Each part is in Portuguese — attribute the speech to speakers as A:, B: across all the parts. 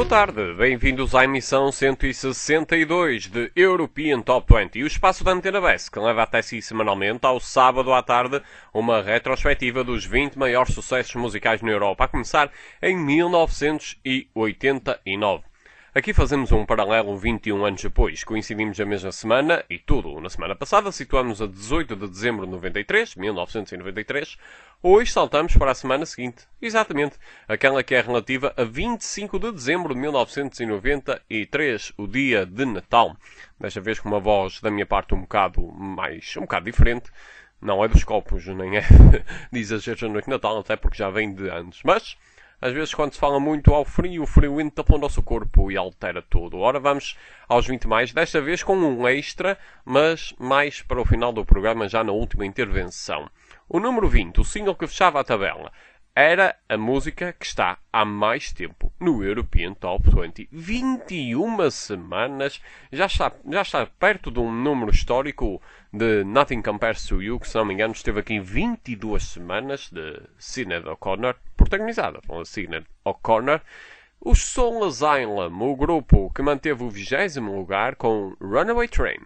A: boa tarde, bem-vindos à emissão 162 de European Top 20, o espaço da Antena BES, que leva até si semanalmente, ao sábado à tarde, uma retrospectiva dos 20 maiores sucessos musicais na Europa, a começar em 1989. Aqui fazemos um paralelo 21 anos depois, coincidimos a mesma semana, e tudo na semana passada, situamos a 18 de dezembro de 1993, hoje saltamos para a semana seguinte, exatamente, aquela que é relativa a 25 de dezembro de 1993, o dia de Natal. Desta vez com uma voz da minha parte um bocado diferente, não é dos copos, nem é de exageros da noite de Natal, até porque já vem de antes, mas... Às vezes quando se fala muito ao frio, o frio entra pelo nosso corpo e altera tudo. Ora, vamos aos 20 mais, desta vez com um extra, mas mais para o final do programa, já na última intervenção. O número 20, o single que fechava a tabela, era a música que está há mais tempo no European Top 20. 21 semanas, já está perto de um número histórico de Nothing Compares to You, que se não me engano esteve aqui 22 semanas, de Sinéad O'Connor, protagonizada pela Sinéad O'Connor. Os Soul Asylum, o grupo que manteve o 20º lugar com Runaway Train.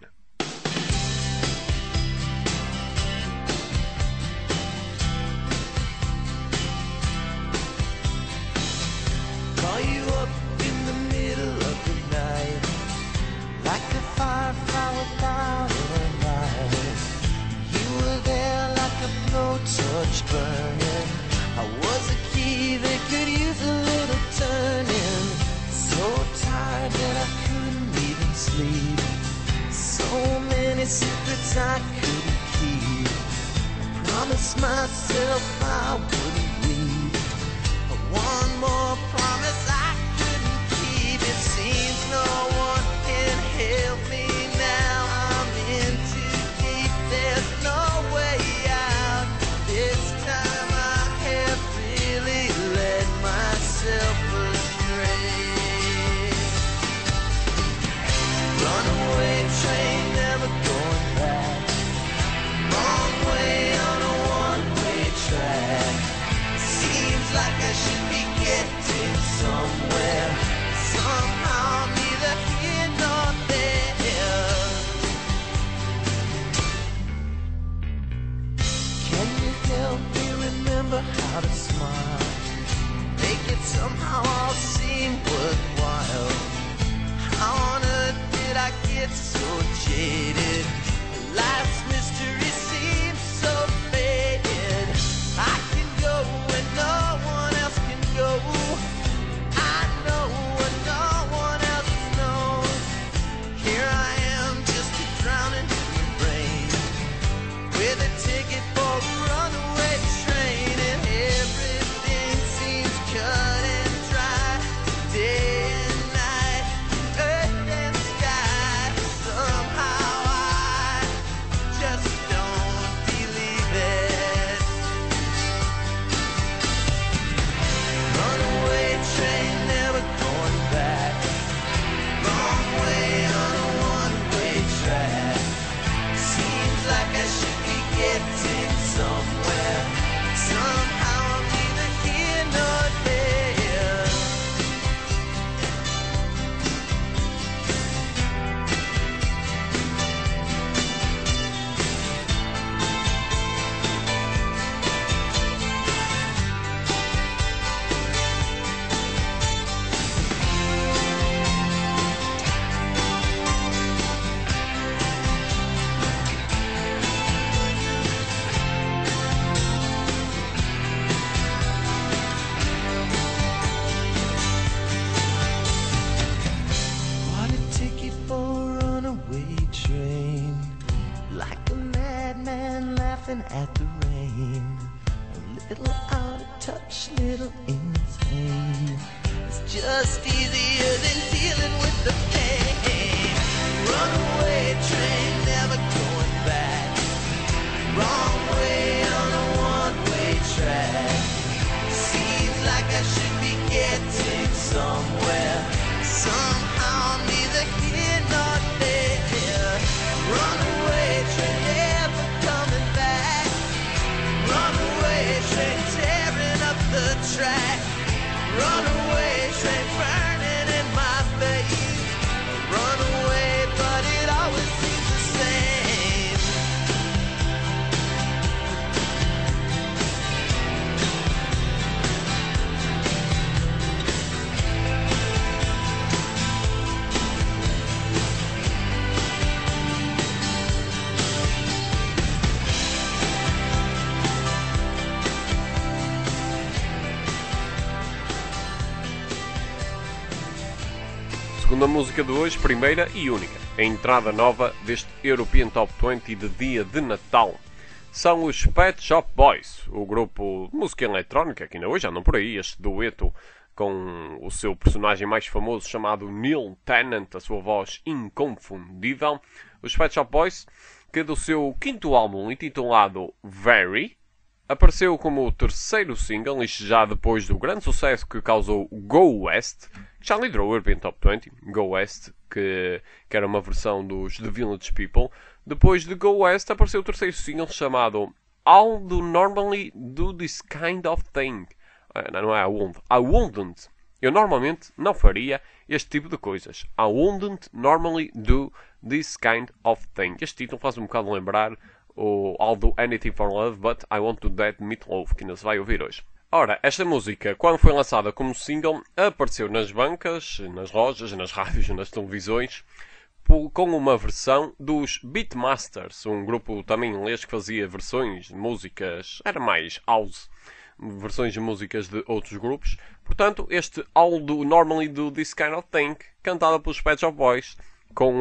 B: Burning. I was a key that could use a little turning. So tired that I couldn't even sleep. So many secrets I couldn't keep. I promised myself I wouldn't leave. But one more promise I couldn't keep. It seems no one can help me now. I'm in too deep. There's no way out. This time I have really let myself astray. Runaway train, never going back. Wrong way on a one-way track. Seems like I should be getting somewhere. Somehow I'm neither here nor there. Can you help me remember how to smile? Make it somehow all seem worthwhile. How on earth did I get so jaded? Life's mystery seems so faded. I can go where no one else can go. I know what no one else knows. Here I am just drowning in the rain, with a ticket for a runaway train, and everything seems cut and dry. Day and night, earth and sky. Somehow I just don't believe it. Runaway train, never going back. Wrong way on a one-way track. Seems like I should be getting somewhere. Somehow I'm neither here nor there. Bought a ticket for a runaway train, like a madman laughing at the rain. A little out of touch, little insane. It's just easier than dealing with the pain. Runaway train, never going back. Wrong way on a one-way track. Seems like I should be getting somewhere. Somehow I'm neither here nor there. Runaway train, never coming back. Runaway train, tearing up the track. Runaway train, burning
A: segunda música de hoje, primeira e única. A entrada nova deste European Top 20 de dia de Natal. São os Pet Shop Boys, o grupo de música eletrónica que ainda hoje andam por aí, este dueto com o seu personagem mais famoso chamado Neil Tennant, a sua voz inconfundível. Os Pet Shop Boys, que do seu quinto álbum intitulado Very, apareceu como o terceiro single, isto já depois do grande sucesso que causou Go West, que já liderou o European Top 20, Go West, que era uma versão dos The Village People. Depois de Go West apareceu o terceiro single chamado I'll do normally do this kind of thing. Não é I wouldn't. Eu normalmente não faria este tipo de coisas. I wouldn't normally do this kind of thing. Este título faz um bocado lembrar o I'll do anything for love, but I won't do that Meat Loaf, que ainda se vai ouvir hoje. Ora, esta música, quando foi lançada como single, apareceu nas bancas, nas lojas, nas rádios, nas televisões, com uma versão dos Beatmasters, um grupo também inglês que fazia versões de músicas, era mais house, versões de músicas de outros grupos. Portanto, este I'll do normally do this kind of thing, cantada pelos Pet Shop Boys, com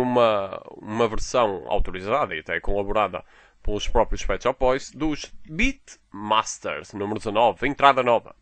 A: uma versão autorizada e até colaborada pelos próprios Pet Shop Boys, dos Beatmasters, número 19, entrada nova.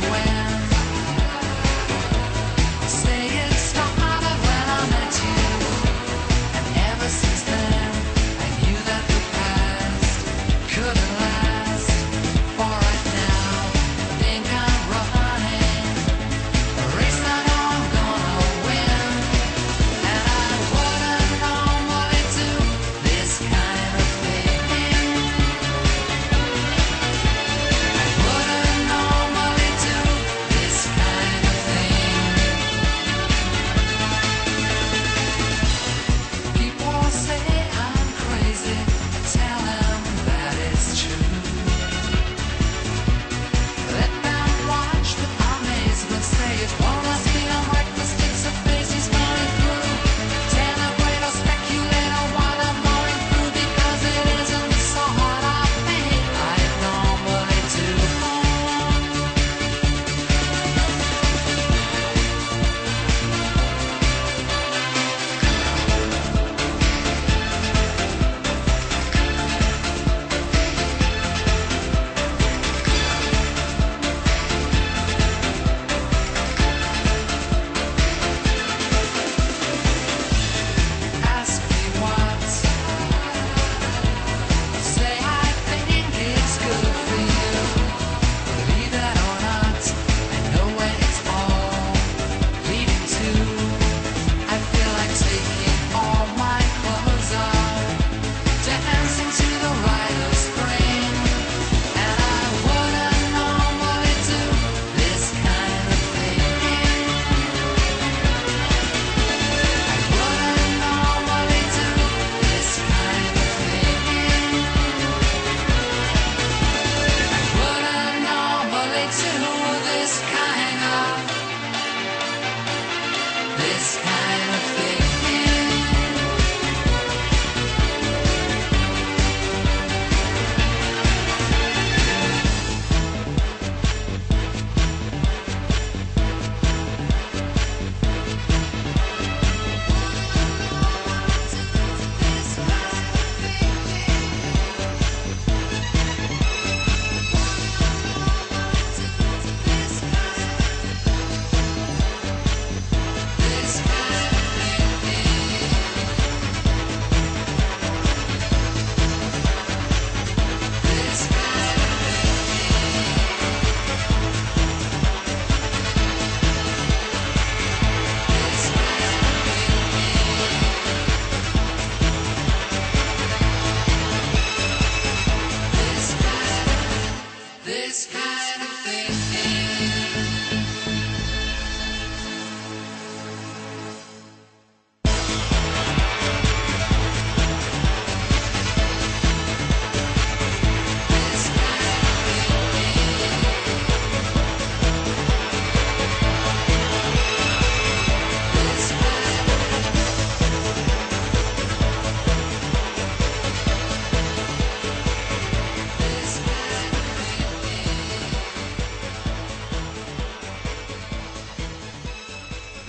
B: Say it started when I met you.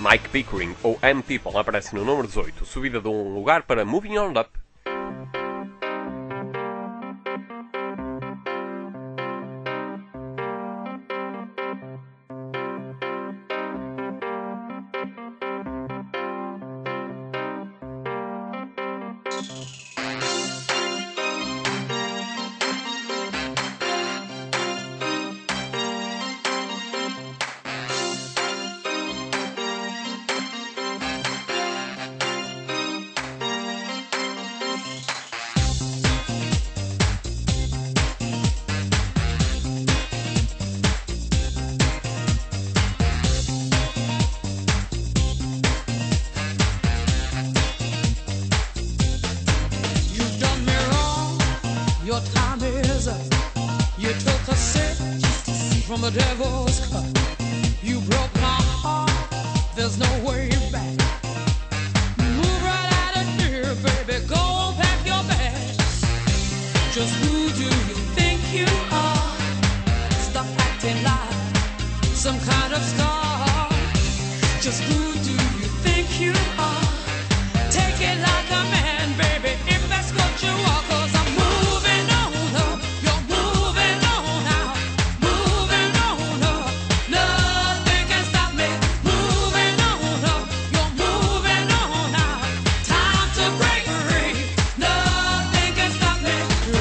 A: Mike Pickering, ou M-People, aparece no número 18, subida de um lugar para Moving On Up.
C: Your time is up. You took a sip from the devil's cup. You broke my heart. There's no way back. Move right out of here, baby. Go pack your bags. Just who do you think you are? Stop acting like some kind of star. Just who do you think you are? Take it like a man, baby, if that's what you are. 'Cause I'm moving on up. You're moving on out. Moving on up. Nothing can stop me. Moving on up. You're moving on out. Time to break free. Nothing can stop me.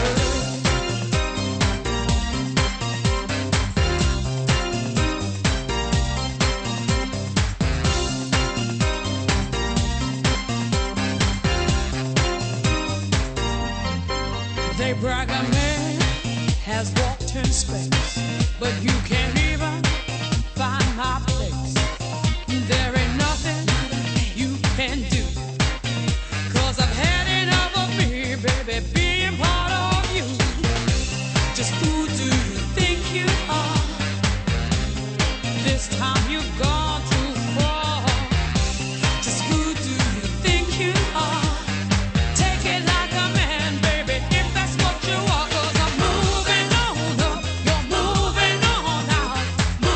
C: They brag a man has walked in space, but you can't even find my place. There ain't nothing you can do, 'cause I've had enough of me, baby, being part of you. Just who do you think you are? This time you've gone too far. Just who do you think you are? Take it like a man, baby, if that's what you are. 'Cause I'm moving on up. You're moving on out.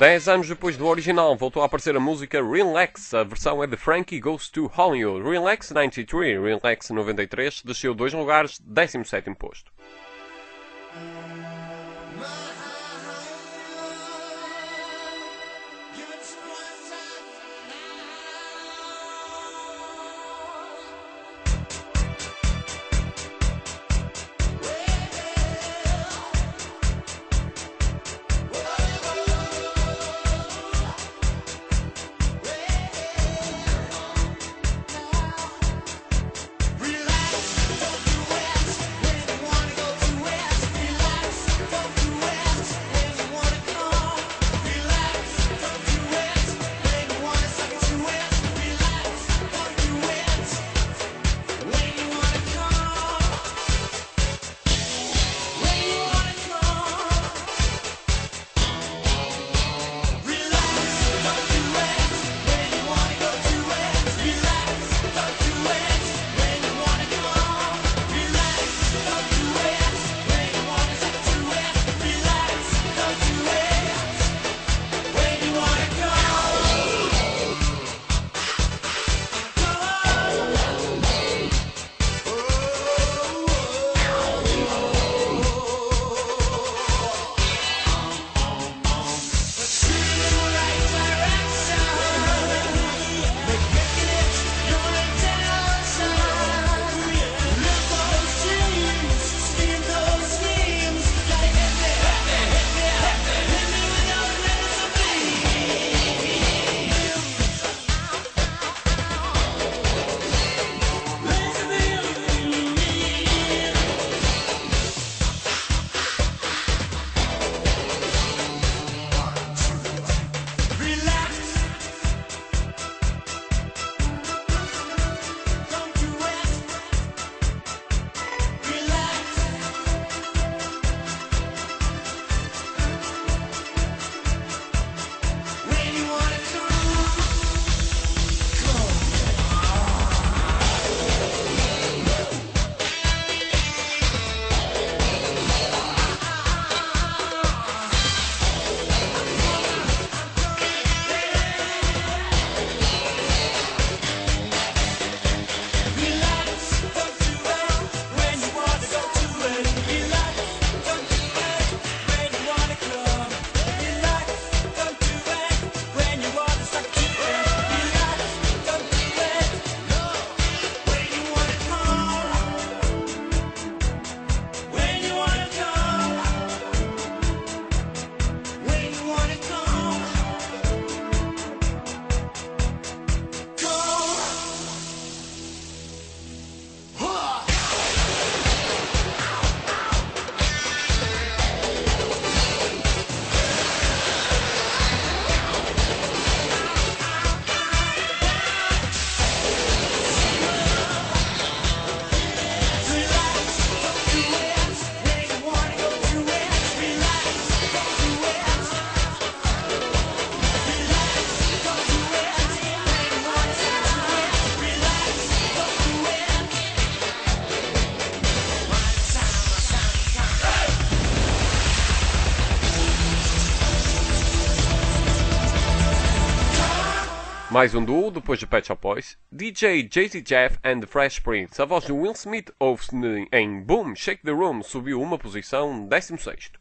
A: 10 anos depois do original, voltou a aparecer a música Relax. A versão é de Frankie Goes to Hollywood. Relax 93, Relax 93, desceu 2 lugares, 17º posto. Mais um duo depois de Pet Shop Boys, DJ Jay-Z Jeff and the Fresh Prince. A voz de Will Smith ouve-se em Boom Shake the Room, subiu uma posição, 16º.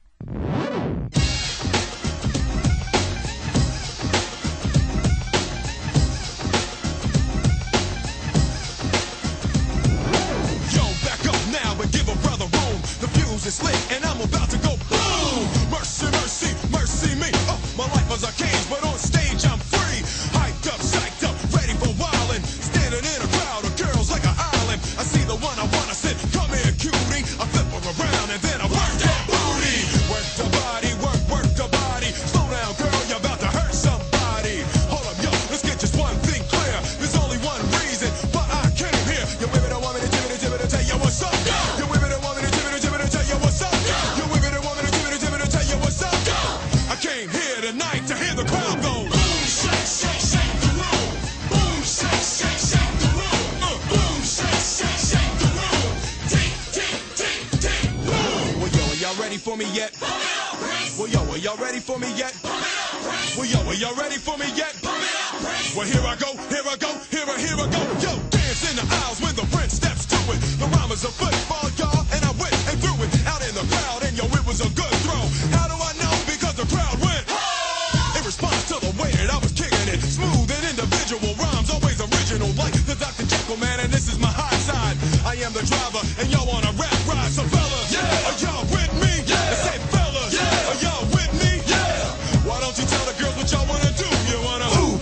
D: It's lit and I'm about to go boom. Mercy, mercy, mercy me. Oh, my life was a cage, but on stage I'm free. Hyped up, psyched up, ready for wildin'. Standing in a crowd of girls like an island. I see the one I wanna sit. Come here, cutie. I flip her around and then I work that booty. Work the body, work the body. Slow down, girl, you're about to hurt somebody. Hold up, yo, let's get just one thing clear. There's only one reason why I came here. You women don't want me to tell you what's up. You women don't want me to tell you what's up. You women don't want me to tell you what's up. I came here tonight to hear the crowd go. Boom, shake, shake, shake the room. Boom, shake, shake, shake the room. Boom, shake, shake, shake the room. Tick, tick, tick, tick, boom. Well, yo, are y'all ready for me yet? Well, yo, are y'all ready for me yet? Well, yo, are y'all ready for me yet? Well, here I go, here I go, here I go. Yo, dance in the aisles when the prince steps to it. The rhyme is a football, y'all, and I went and threw it out in the crowd, and yo, it was a good throw. How do I know? Because the crowd went in response to the way that I was kicking it. Smooth and individual rhymes, always original, like the Dr. Jekyll man, and this is my high side. I am the driver, and y'all want a rap ride. So fellas, are y'all with me? I say fellas, are y'all with me? Why don't you tell the girls what y'all wanna do? You wanna ooh,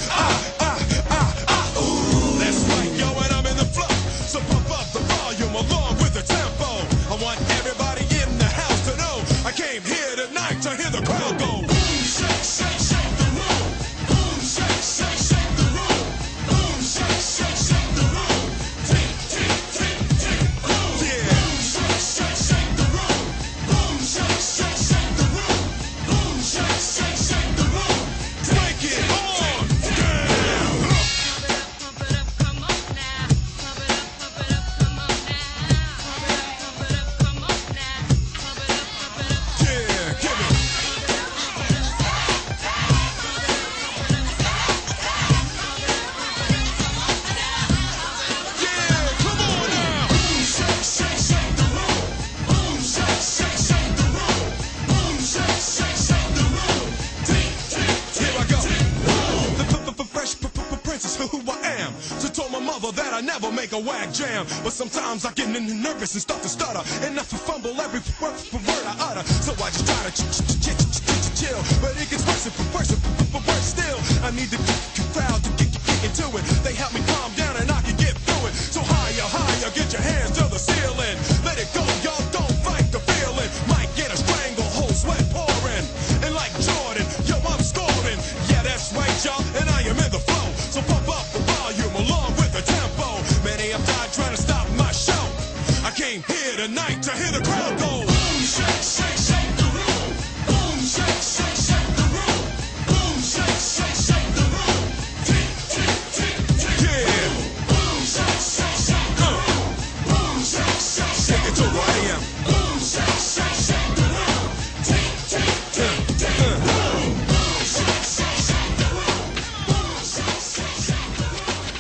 D: ooh. That's right, yo, and I'm in the flow. So pump up the volume along with the tempo. I want everybody in the house to know I came here tonight to hear the crowd go. Boom, shake, shake, shake the room. Boom, shake, shake, shake the room. Boom, shake, shake, shake the room. Tick, tick, tick, tick, boom. Yeah. Boom, shake, shake, shake the room. Boom, shake, shake, shake the room. Boom, shake, shake, shake the room. Break it on down.
C: Pump it up, come on now. Pump it up, come on now. Pump it up, come on now. Pump it up.
D: Yeah, give it. Yeah, come on now. Boom, shake, shake, shake the room. Boom, shake, shake, shake the room. Boom, shake, shake, shake the room. Tick, tick, tick. Here I go. The fresh prince is who I am. So told my mother that I never make a whack jam. But sometimes I get nervous and start to stutter. And I fumble every word I utter. So I just try to chill. But it gets worse and worse still. I need the crowd to get into it. They help me calm down and I can get through it. So higher, higher, get your hands to the ceiling. Let it go, y'all, don't fight the feeling. Might get a stranglehold, sweat pouring. And like Jordan, yo, I'm scoring. Yeah, that's right, y'all, and I am in the flow. So pump up the volume along with the tempo. Many have died trying to stop my show. I came here tonight to hear the crowd go. Boom, shake, shake, shake the room. Boom, shake, shake, shake the room. Boom, shake, shake, shake the room. Tick, tick, tick, tick. Yeah. Boom, shake, shake, shake the room. Boom, shake, shake, shake it to where I am. Boom, shake, shake, shake the room. Tick, tick, tick, tick. Boom, shake, shake, shake the room. Boom, shake, shake, shake the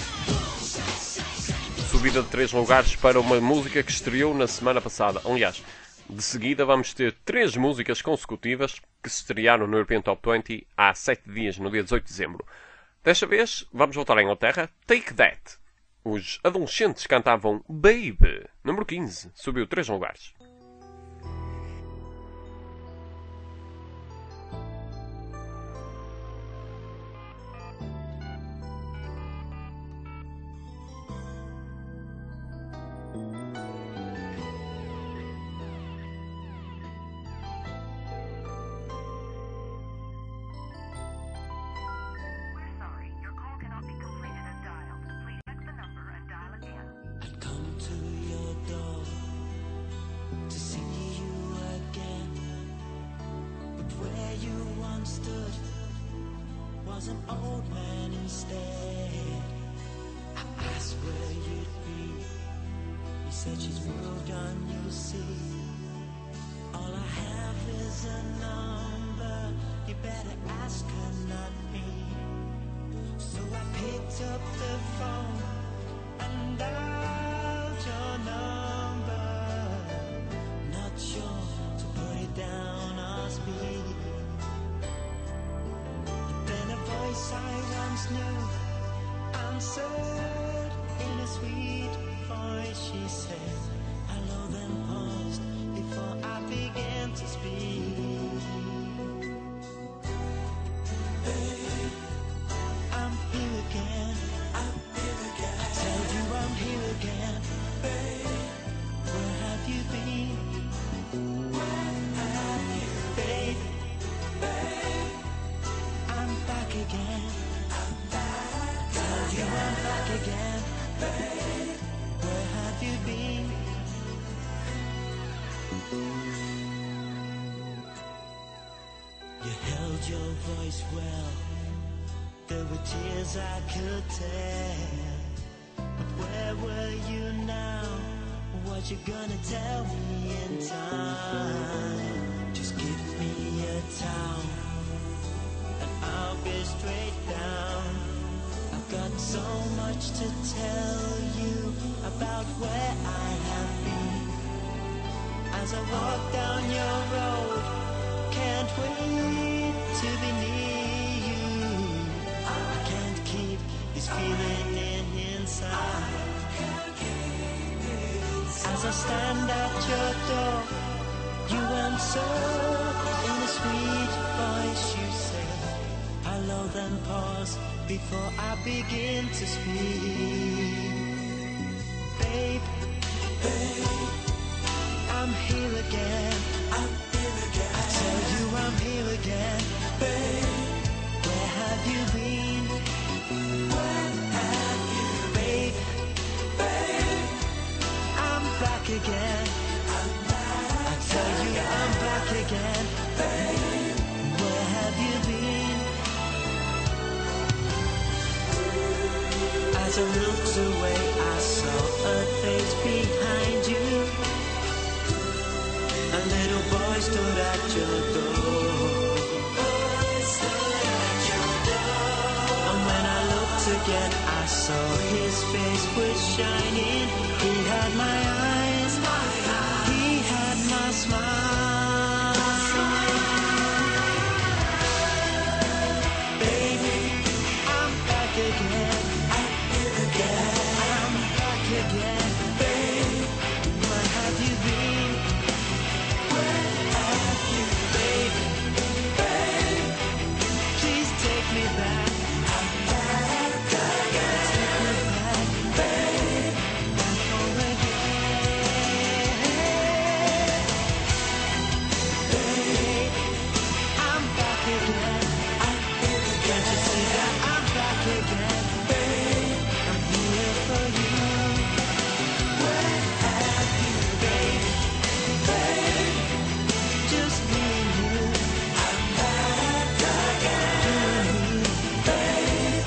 D: room.
A: Subida de 3 lugares para uma música que estreou na semana passada. Aliás, de seguida vamos ter 3 músicas consecutivas que se estrearam no European Top 20 há 7 dias, no dia 18 de dezembro. Desta vez, vamos voltar à Inglaterra. Take That. Os adolescentes cantavam Baby. Número 15. Subiu 3 lugares.
E: We're sorry, your call cannot be completed as dialed. Please check the number and dial again.
B: I'd come to your door to see you again, but where you once stood was an old man instead. I asked where you'd be. He said she's moved on, you'll see. All I have is a number. You better ask her, not me. So I picked up the phone and dialed your number. Not sure to put it down or speak. But then a voice I once knew answered in a sweet voice. She said, hello, then paused before I began to speak. I'm here again. I tell you I'm here again. Where have you been? Babe, I'm back again. Tell you I'm back again. Where have you been? You held your voice well. There were tears I could tell. But where were you now? What you gonna tell me in time? Just give me a towel and I'll be straight down. I've got so much to tell you about where I have been. As I walk down your road, can't wait to be near you. I can't keep this feeling inside. As I stand at your door, you answer in a sweet voice. You say hello, then pause before I begin to speak. Babe, babe, I'm here again. I tell you I'm here again. Babe, where have you been? Where have you been? Babe, I'm back again. I tell you I'm back again. Babe, where have you been? As I looked away, I saw a face behind you. A little boy stood at your door. And when I looked again, I saw his face was shining. He had my eyes, he had my smile. Baby, I'm back again. I'm back again. Babe, where have you been? Please take me back. Take me back, babe. Back home again. Babe, I'm back again. Can't you see that I'm back again? Babe, I'm here for you. Where have you been? Babe, just me and you. I'm back again. Babe.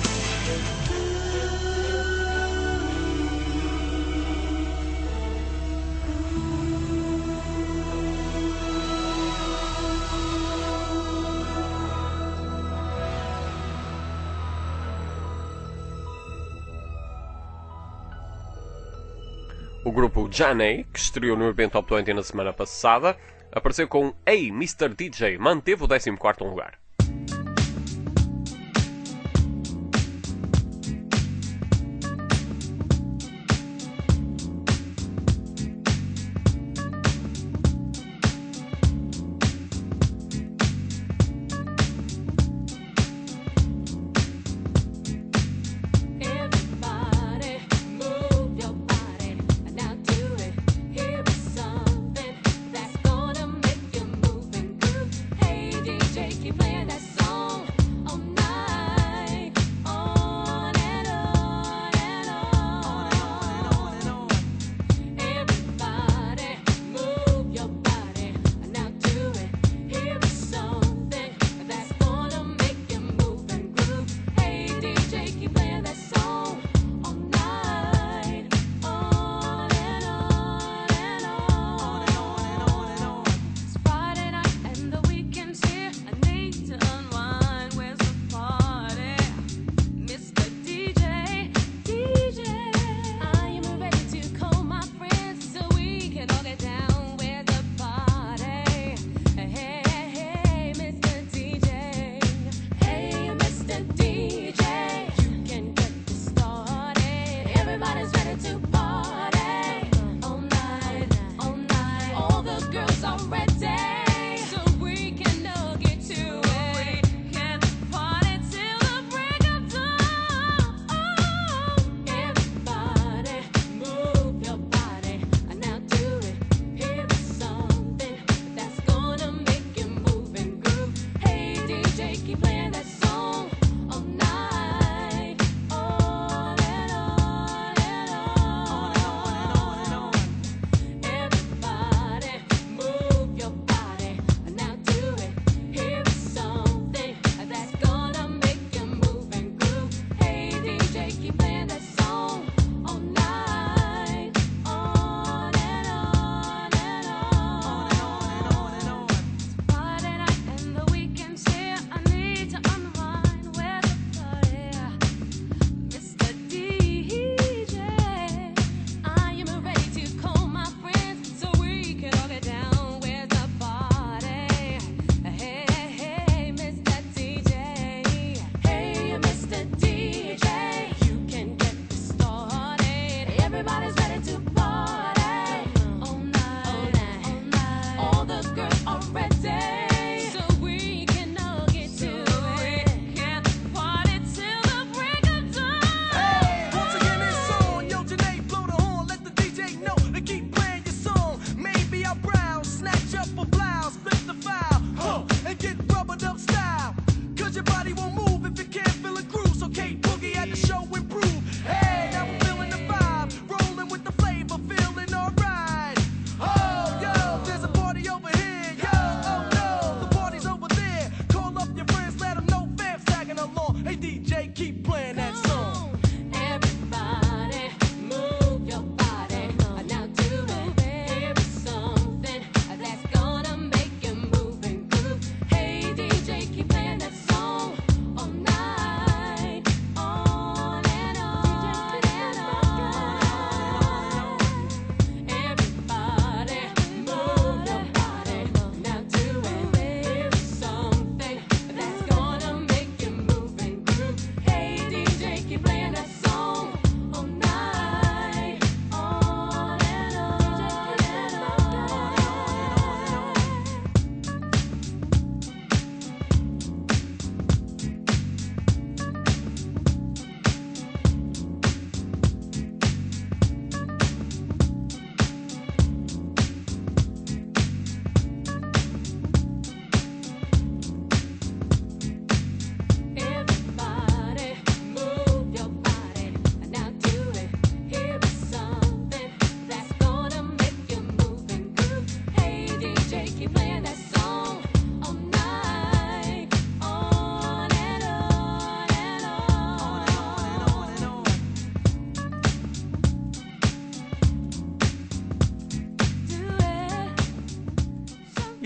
A: O grupo Janey, que estreou no evento Top 20 na semana passada, apareceu com Hey Mr. DJ, manteve o 14º lugar.
F: Everybody move your body, now do it. Here is something that's gonna make you move and groove. Hey DJ, keep playing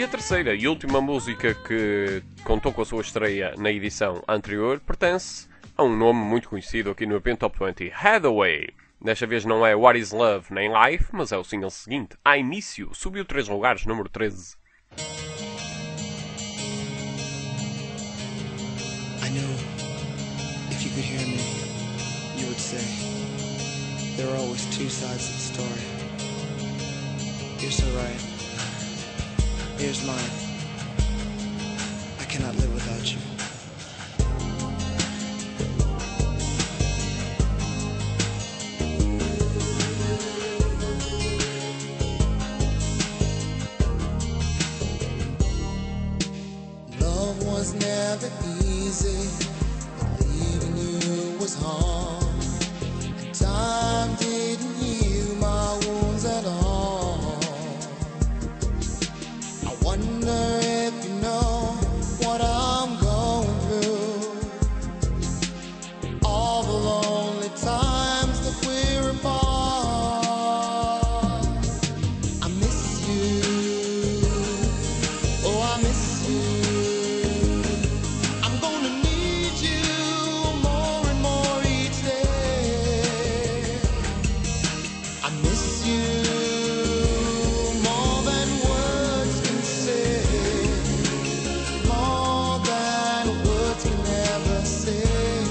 A: a terceira e última música que contou com a sua estreia na edição anterior pertence a um nome muito conhecido aqui no European Top 20, Hathaway. Desta vez não é What Is Love nem Life, mas é o single seguinte, I Miss You, subiu 3 lugares, número 13.
G: I know if you could hear me, you would say there are always two sides of the story. You're so right. Here's mine. I cannot live without you.
B: Love was never easy, but leaving you was hard. And time didn't heal my wounds at all. I wonder if you know what I'm going through. All the lonely times that we're apart. I miss you. Oh, I miss you. I'm gonna need you more and more each day. I miss you more than words can say, more than words can ever say.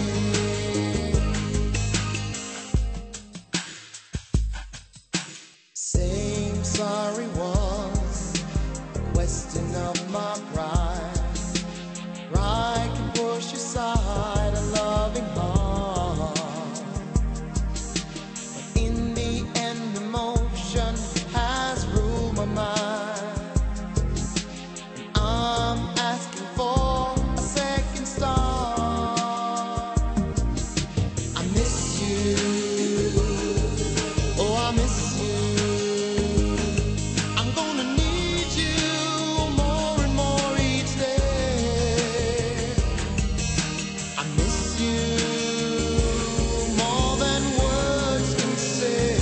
B: Saying sorry was a question of my pride. Pride can push aside a loving heart, but in the end emotion has ruled my mind. And I'm asking for a second start. I miss you. Oh, I miss you. I'm gonna need you more and more each day. I miss you more than words can say,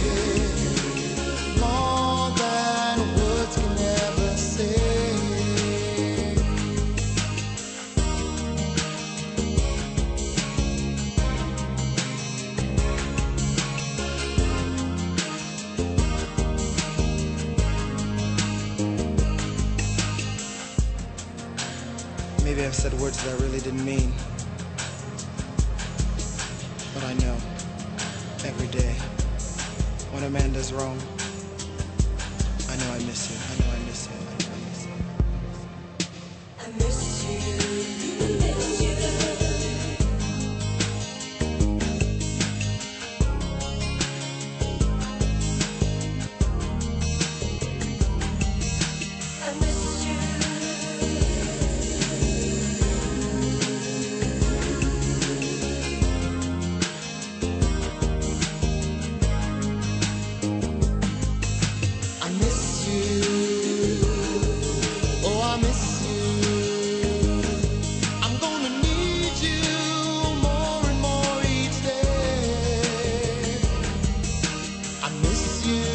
B: more than words can ever say.
G: Maybe I've said words that I really didn't mean. But I know, every day, when a man does wrong, I know I miss you. I know I miss you. I know I miss you.
F: I miss you. Miss you. I miss you.
B: I miss you. Oh, I miss you. I'm gonna need you more and more each day. I miss you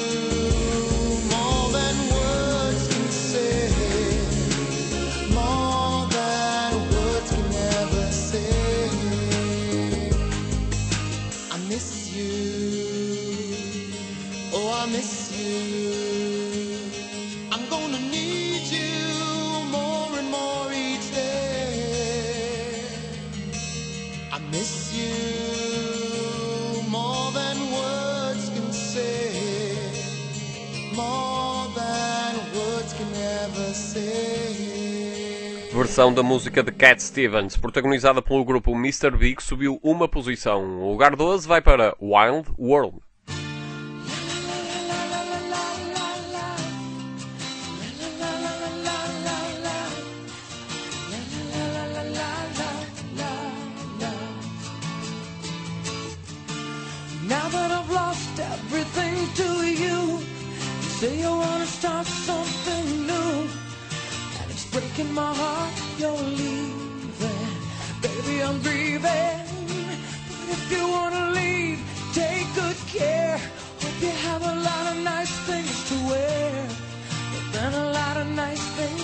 B: more than words can say, more than words can ever say. I miss you. Oh, I miss you. I'm gonna need you more and more each day. I miss you more than words can say, more than words can ever say.
A: Versão da música de Cat Stevens, protagonizada pelo grupo Mr. Big, subiu uma posição. O lugar 12 vai para Wild World.
C: Now that I've lost everything to you, you say you wanna start something new, and it's breaking my heart you're leaving. Baby, I'm grieving, but if you wanna leave, take good care. Hope you have a lot of nice things to wear, but then a lot of nice things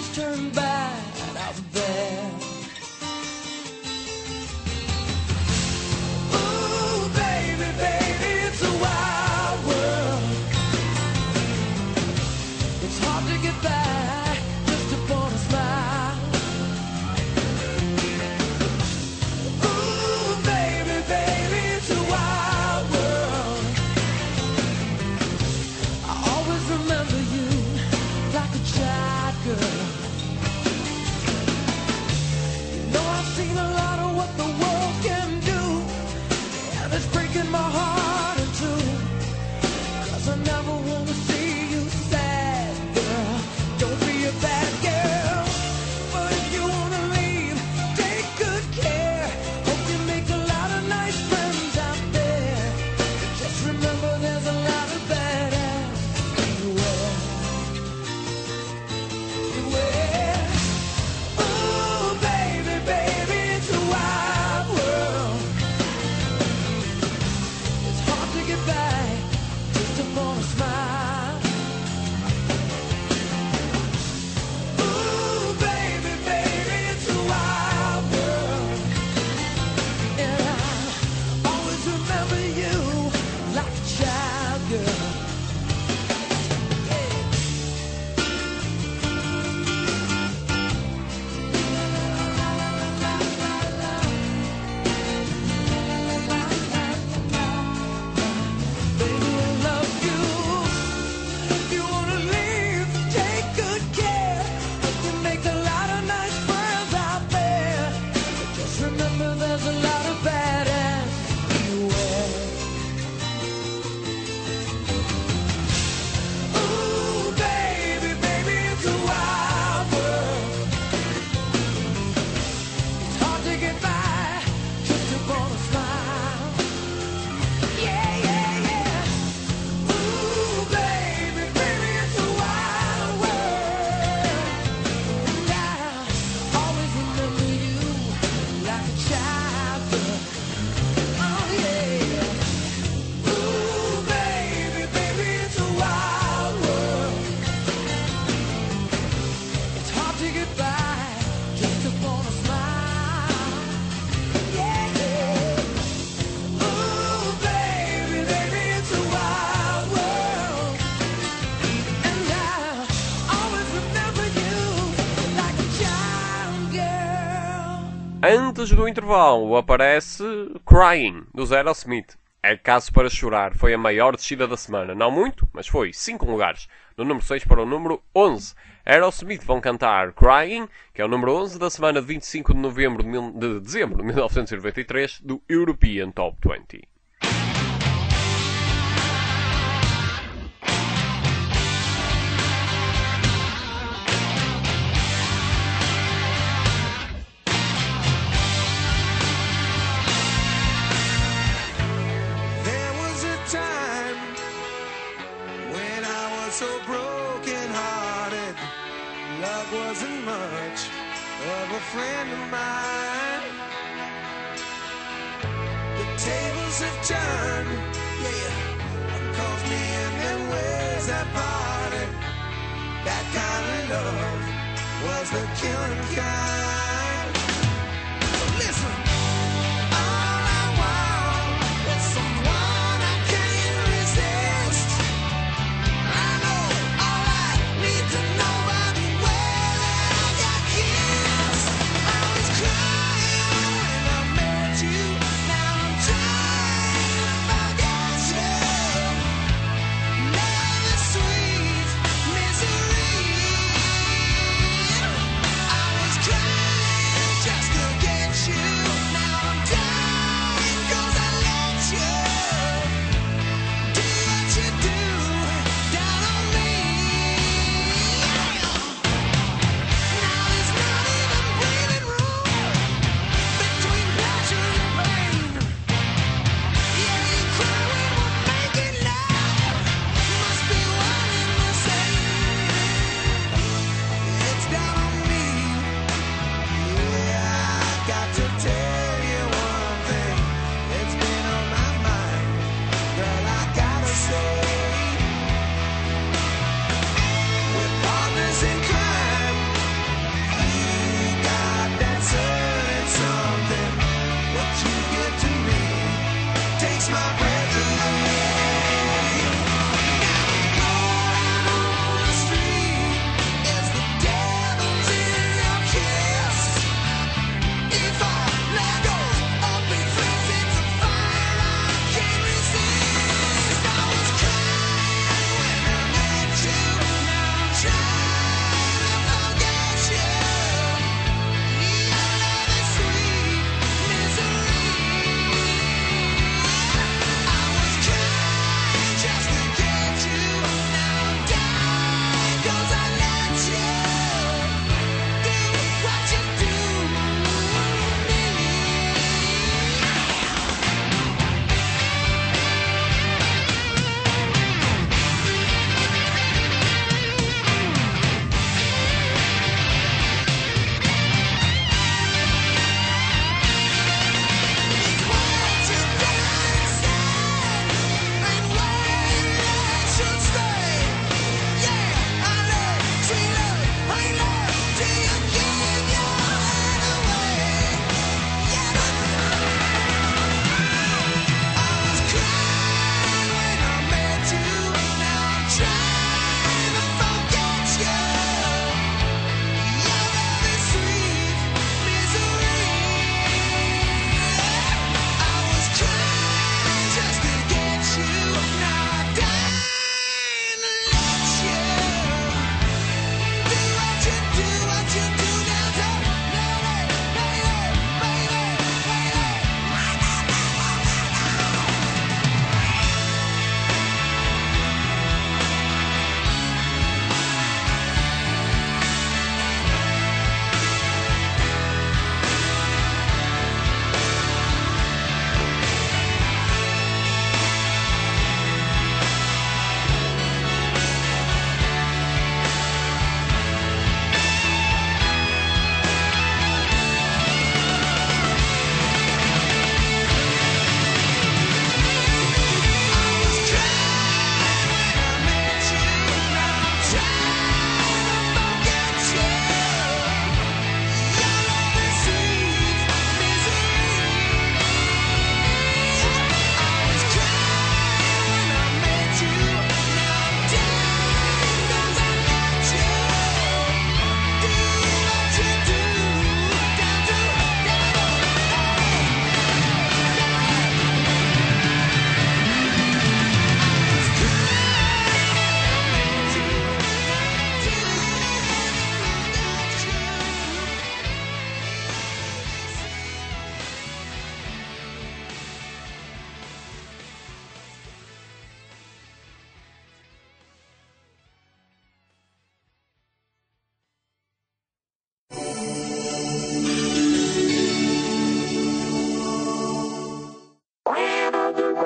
A: Antes do intervalo aparece Crying, do Aerosmith. É caso para chorar, foi a maior descida da semana. Não muito, mas foi 5 lugares. Do número 6 para o número 11. Aerosmith vão cantar Crying, que é o número 11 da semana de 25 de dezembro de 1993, do European Top 20.
B: There was a time when I was so broken hearted. Love wasn't much of a friend of mine. The tables have turned, yeah. Calls me in them ways that parted. That kind of love was the killing kind. So listen. All I want is someone I can't resist. I know all I need to know about the way that I got kissed. I was crying when I met you. Now I'm trying to forget you. Love is sweet misery. I was crying just to get you. Now I'm dying 'cause I let you do what you do down on me. Now there's not even breathing room between pleasure and pain. Yeah, you cry when we're making love. Must be one and the same. It's down on me. Yeah, I got to tell you one thing. It's been on my mind. Girl, I gotta say, we're partners in crime. You got that certain something. What you give to me takes my breath away. Now going on the street is the devil's in your kiss. If I let go of me, friends, it's a fire I can't resist. I was crying when I met you. Now I'm trying to forget you. Your love is sweet misery. I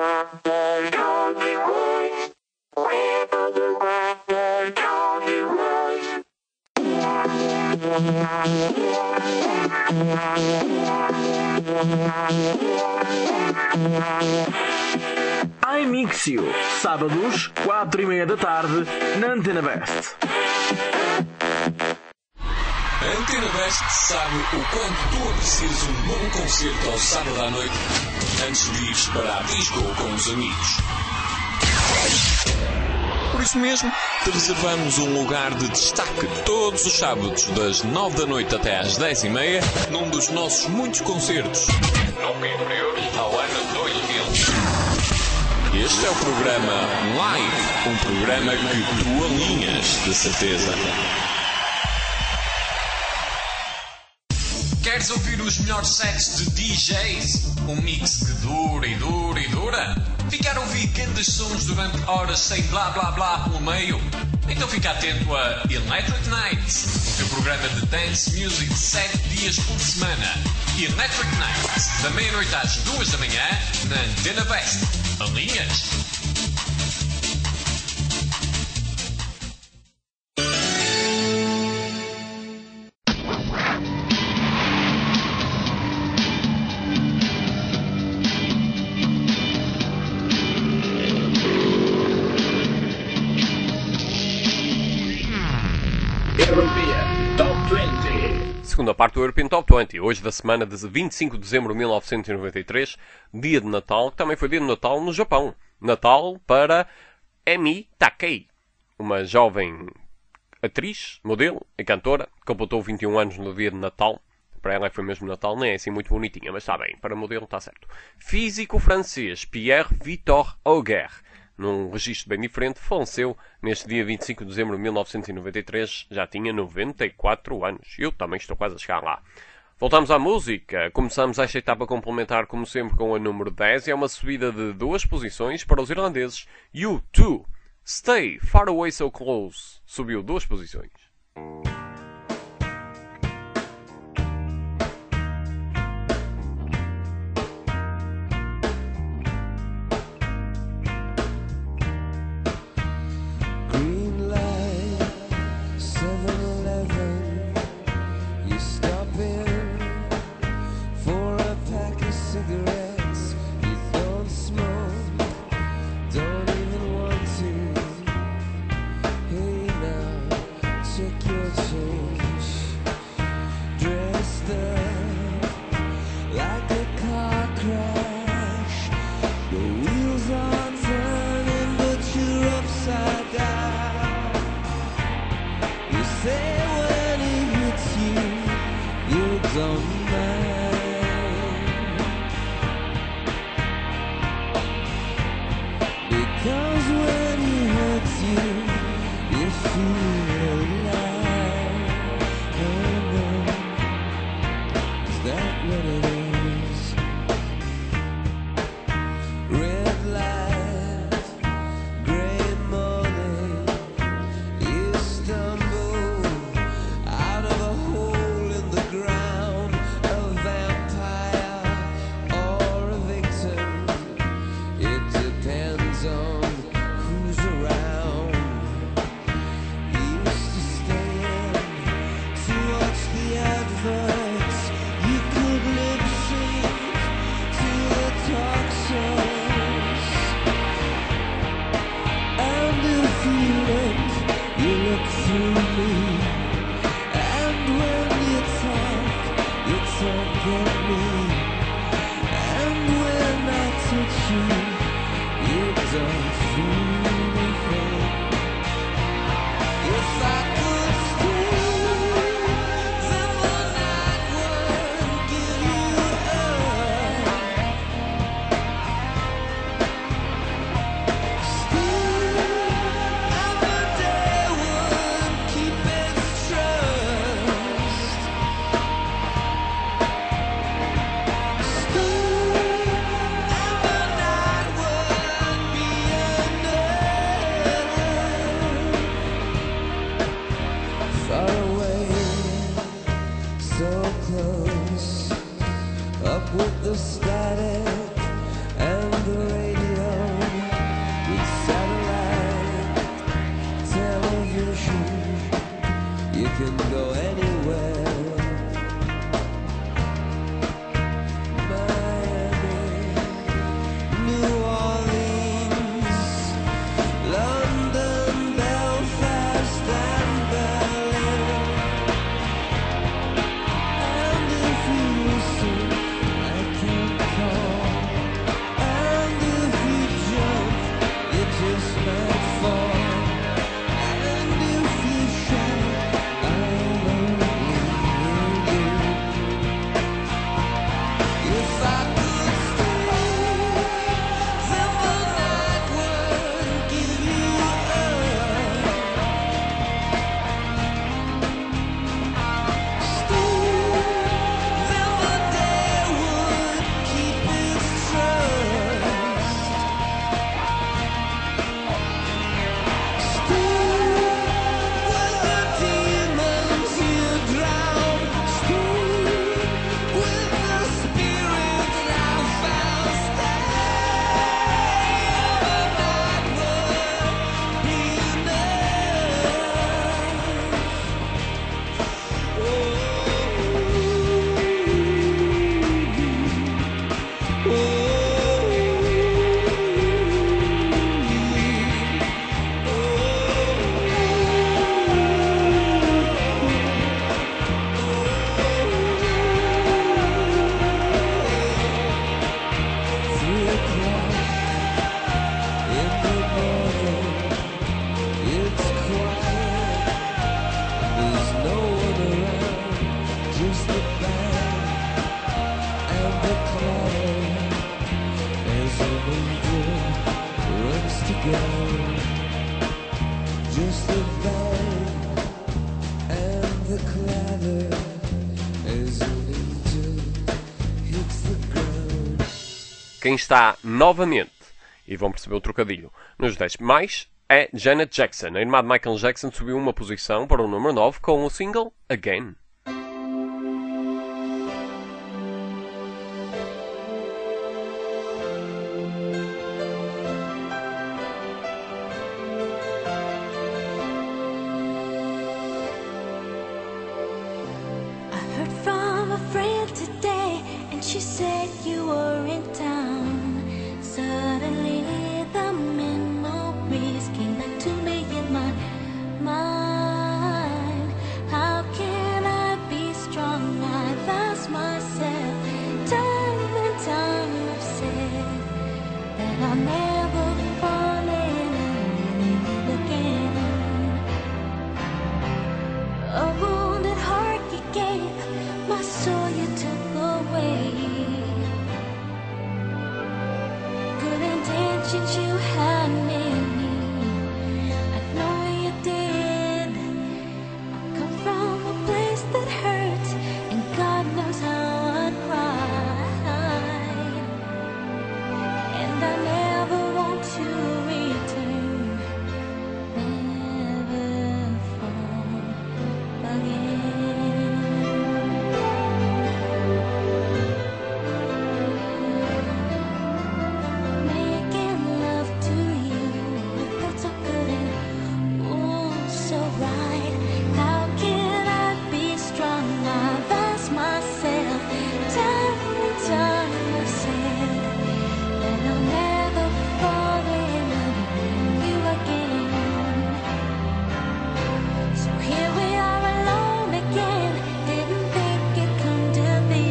H: iMixio, sábados, 4:30 da tarde, na Antena Best.
I: A Antena Best sabe o quanto tu aprecias um bom concerto ao sábado à noite antes de ires para a disco com os amigos. Por isso mesmo, te reservamos um lugar de destaque todos os sábados, das 9 da noite até às 10:30, num dos nossos muitos concertos, nunca inferiores ao ano 2000. Este é o programa Live, um programa que tu alinhas, de certeza. Queres ouvir os melhores sets de DJs? Um mix que dura e dura e dura? Ficar a ouvir grandes sons durante horas sem blá blá blá pelo meio? Então fica atento a Electric Nights, o teu programa de dance music 7 dias por semana. Electric Nights, da meia-noite às 2 da manhã, na Antena Best. Alinhas?
A: Segunda parte do European Top 20, hoje da semana de 25 de dezembro de 1993, dia de Natal, que também foi dia de Natal no Japão. Natal para Emi Takei, uma jovem atriz, modelo e cantora, que completou 21 anos no dia de Natal. Para ela foi mesmo Natal, nem é assim muito bonitinha, mas está bem, para modelo está certo. Físico francês Pierre Victor Auger, num registro bem diferente, faleceu neste dia 25 de dezembro de 1993, já tinha 94 anos. Eu também estou quase a chegar lá. Voltamos à música. Começamos esta etapa complementar, como sempre, com a número 10. É uma subida de 2 posições para os irlandeses. U2, Stay Far Away So Close, subiu 2 posições.
B: Stay as an angel runs to ground. Just the bang and the clatter as an angel hits the ground.
A: Quem está novamente, e vão perceber o trocadilho, nos 10 mais é Janet Jackson. A irmã de Michael Jackson subiu uma posição para o número 9 com o single Again.
F: I heard from a friend today, and she said you were in town. Suddenly the memories came back to me in my mind. How can I be strong? I lost myself. Time and time I've said that I'll never fall in love again. A wounded heart you gave, my soul you took away. Good intentions you had in me, I know you did. I come from a place that hurts, and God knows how I cried. And I never want to return, never fall again. Making love to you, it felt so good and ooh, so right. How can I be strong? I lost myself. Time and time I've said that I'll never fall in love with you again. So here we are alone again. Didn't think it'd come to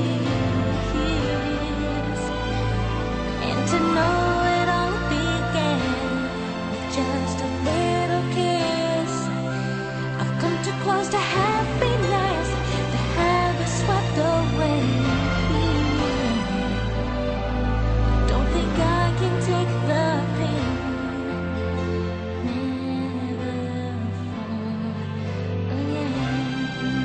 F: this, and to know it all began with just a little kiss. I've come too close to happiness to have it swept away. Don't think I can take the pain. Never fall again.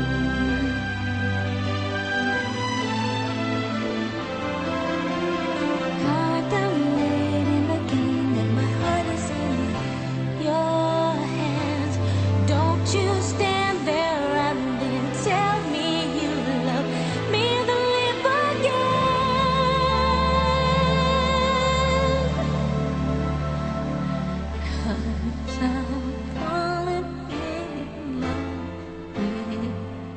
F: Heart I'm waiting again, and my heart is in your hands. Don't you stand there and then tell me you love me, then live again. 'Cause I'm falling in love with you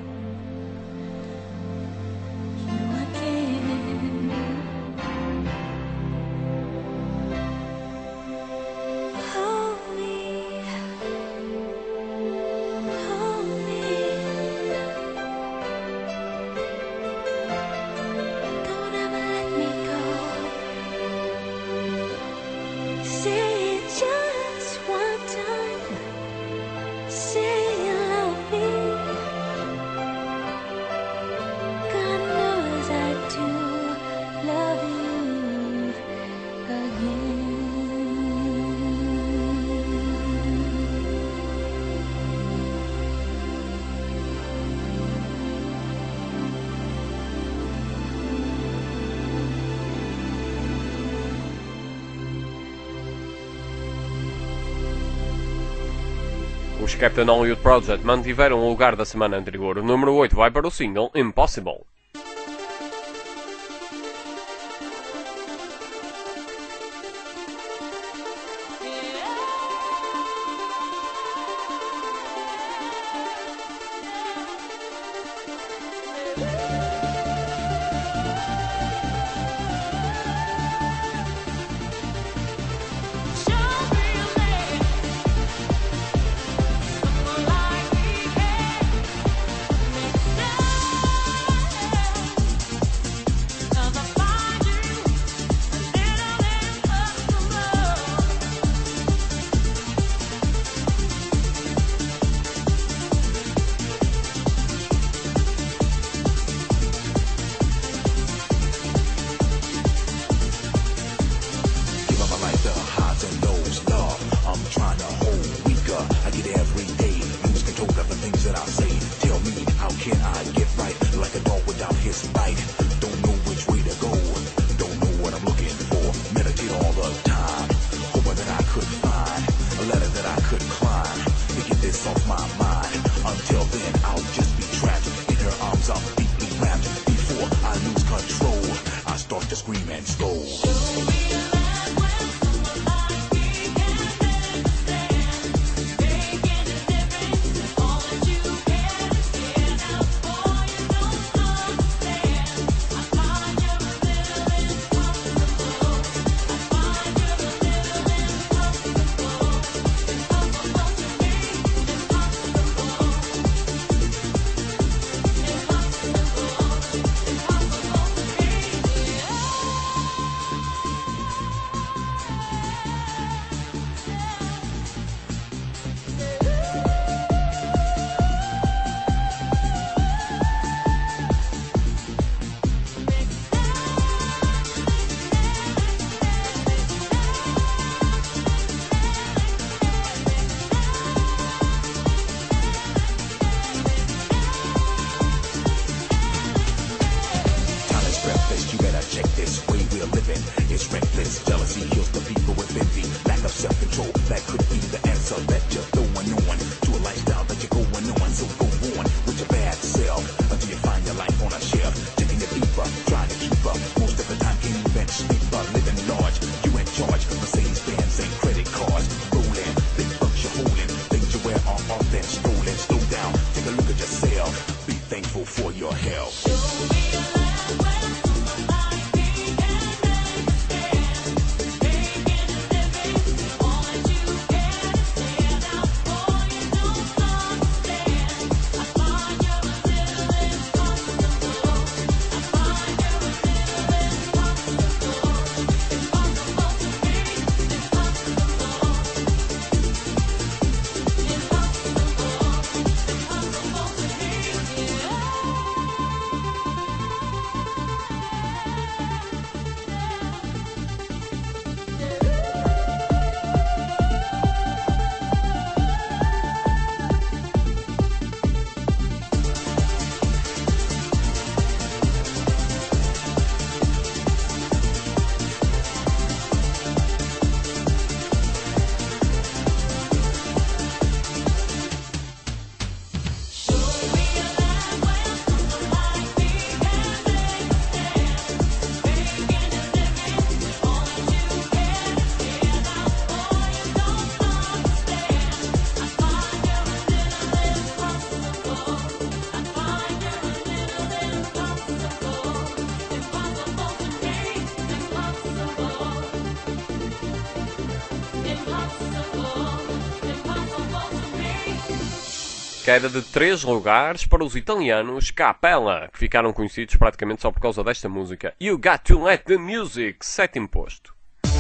F: again. Hold me, hold me. Don't ever let me go. Say it just one time. Say you love me. God knows I do love you again.
A: Os Captain Hollywood Project mantiveram o lugar da semana anterior. O número 8 vai para o single Impossible.
F: Like we can,
A: Queda de 3 lugares para os italianos Capella, que ficaram conhecidos praticamente só por causa desta música. You Got to Let the Music, 7º posto.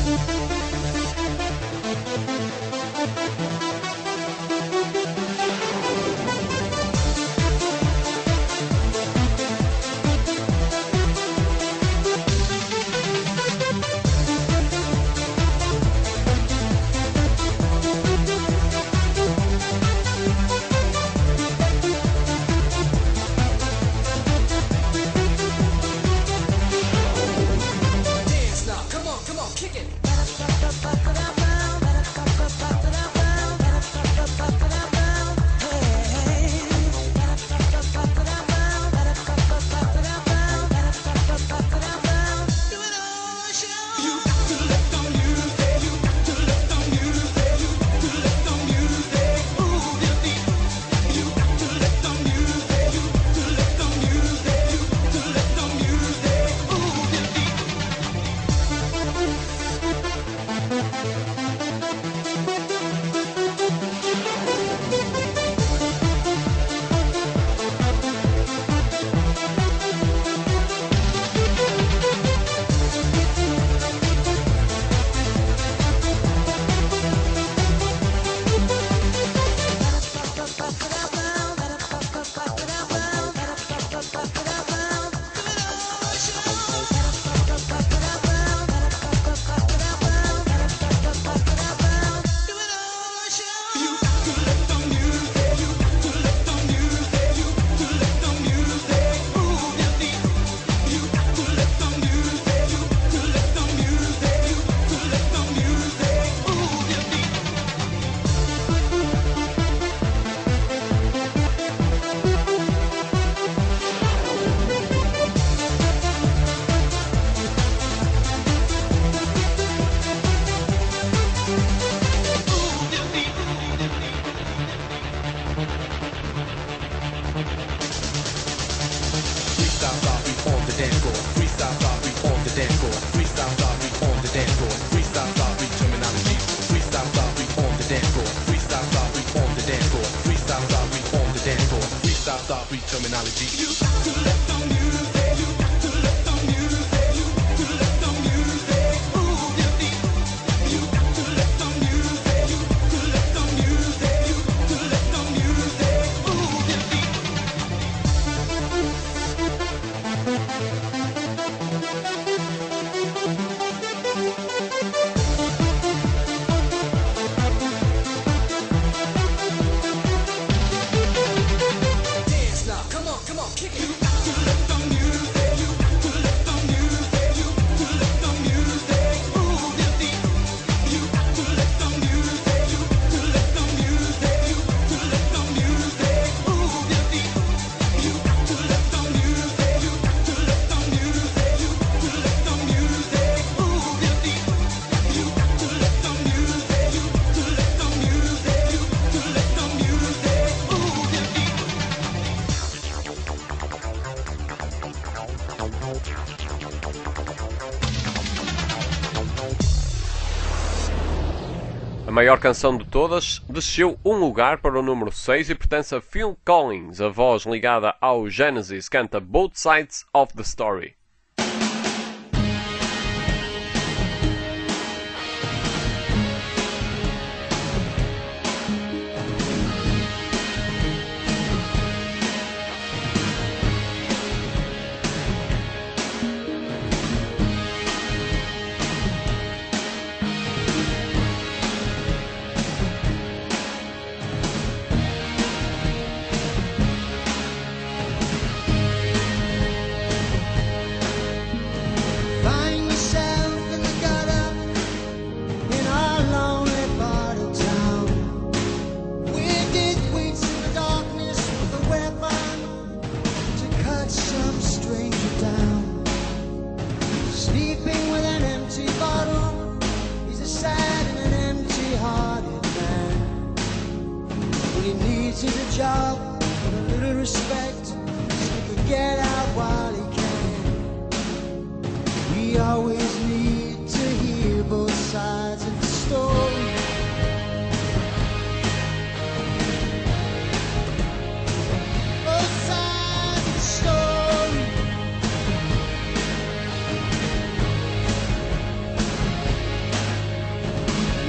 A: A maior canção de todas desceu um lugar para o número 6 e pertence a Phil Collins. A voz ligada ao Genesis canta Both Sides of the Story.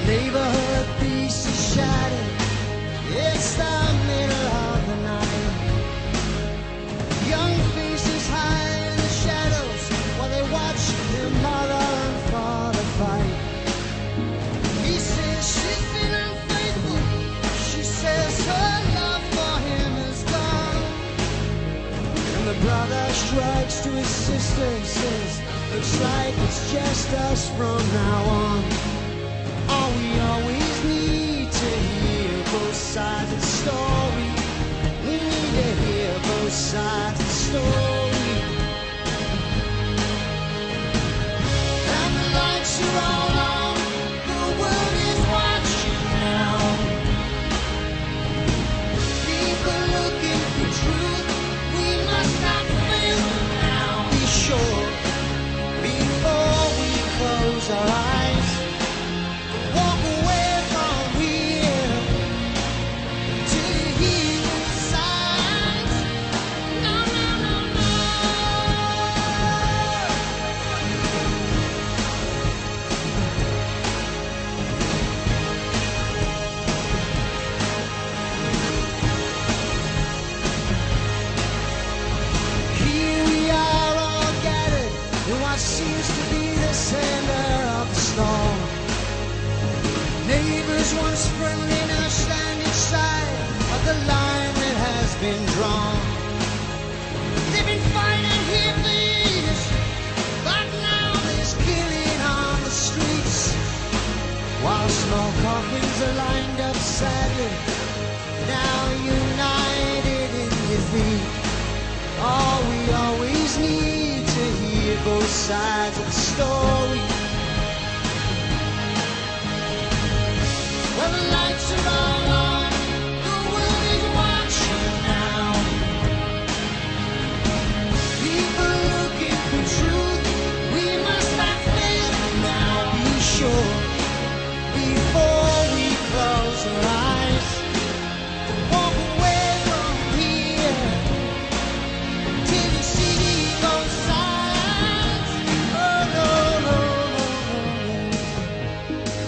B: Neighborhood peace is shattered. It's the middle of the night. Young faces hide in the shadows while they watch their mother and father fight. He says she's been unfaithful. She says her love for him is gone. And the brother strikes to his sister and says, looks like it's just us from now on. All we always need to hear both sides of the story. We need to hear both sides of the story. And the lights are all on. The world is watching now. People looking for truth. We must not fail now. Be sure before we close our eyes. Walk away from here till you hear the signs. No, no, no, no. Here we are all gathered in what seems to be the center of the storm. Neighbors once friendly now stand inside of the line that has been drawn. They've been fighting here for years, but now there's killing on the streets. While small coffins are lined up sadly, now united in defeat. All we always need to hear both sides of the story. Well, the lights are all on. The world is watching now. People looking for truth. We must not fail now. Be sure before we close our eyes. Walk away from here till you see both sides. Oh, no, no, no, no.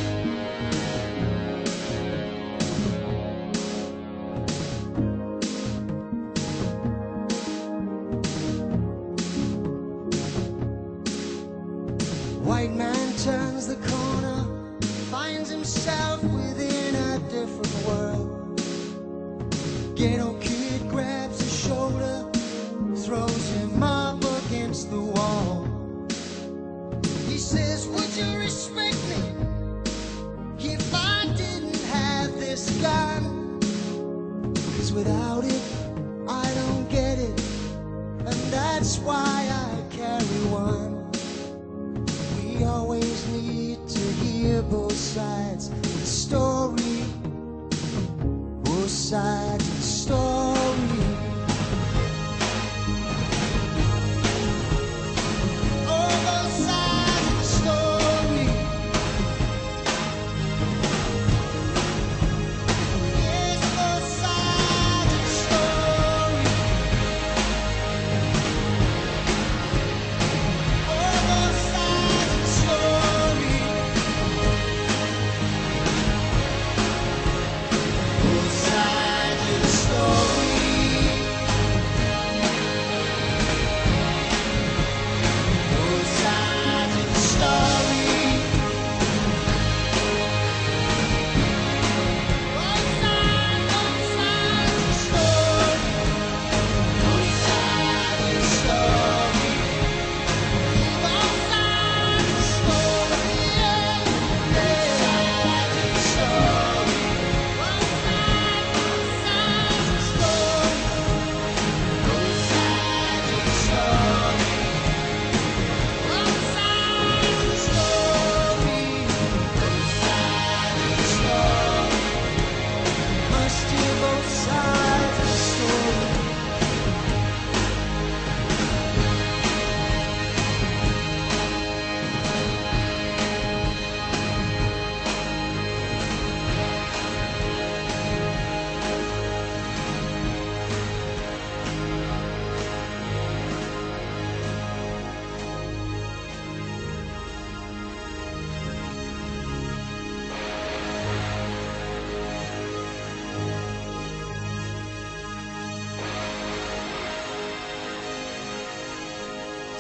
B: White man turns the corner, finds himself within a different world. Ghetto kid grabs his shoulder, throws him up against the wall. He says, would you respect me if I didn't have this gun? 'Cause without it, I don't get it, and that's why I carry one. We always need to hear both sides of the story. Both sides of the story. Oh, both sides of the story. Yes, both sides of the story. Oh, both sides of the story. Both sides of the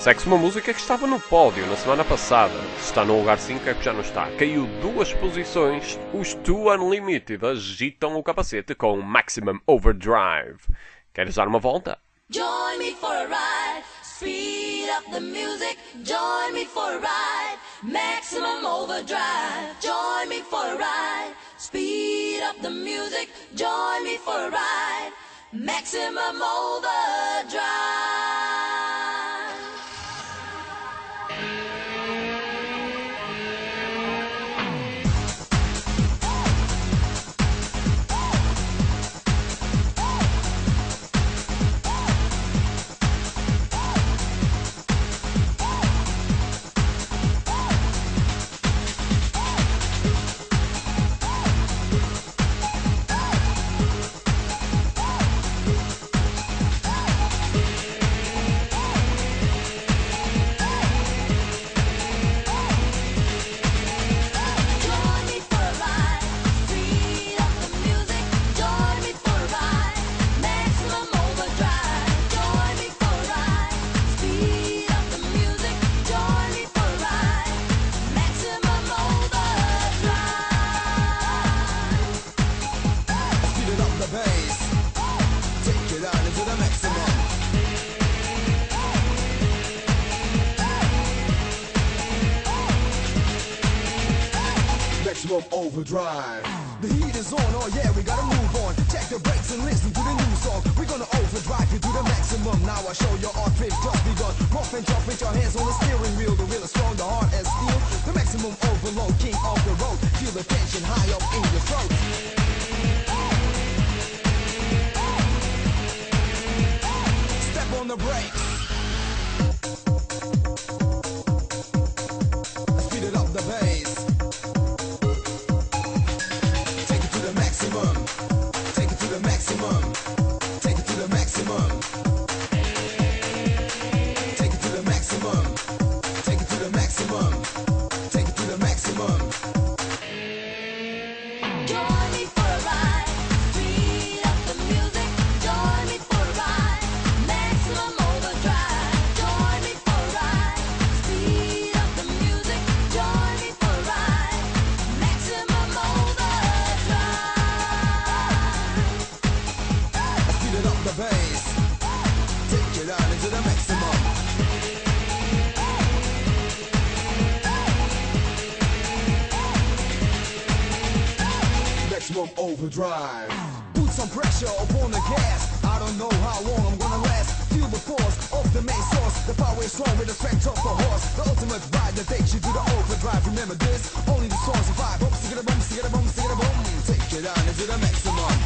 A: Segue-se uma música que estava no pódio na semana passada. Se está no lugar 5 é que já não está. Caiu 2 posições. Os Two Unlimited agitam o capacete com Maximum Overdrive. Queres dar uma volta?
F: Join me for a ride, speed up the music. Join me for a ride, maximum overdrive. Join me for a ride, speed up the music. Join me for a ride, maximum overdrive.
D: Overdrive. The heat is on, oh yeah, we gotta move on. Check the brakes and listen to the new song. We're gonna overdrive you to the maximum. Now I show your art trip just begun. Rough and tough with your hands on the steering wheel. The wheel is strong, the heart as steel. The maximum overload, king of the road. Feel the tension high up in your throat. Step on the brakes. Speed it up the bass. Take it to the maximum. Take it to the maximum. Take it to the maximum. Take it to the maximum. Take it to the maximum.
F: Join me for a ride, speed up the music. Join me for a ride, maximum overdrive. Join me for a ride, speed up the music. Join me for a ride, maximum overdrive.
D: Speed it up the bass. Take it out into the maximum. Maximum overdrive. Put some pressure upon the gas. I don't know how long I'm gonna last. Feel the force of the main source. The power is strong with the strength of the horse. The ultimate ride that takes you to the overdrive. Remember this, only the strong survive. Boom, stick it a boom, stick it a boom, stick it a boom. Take it out into the maximum.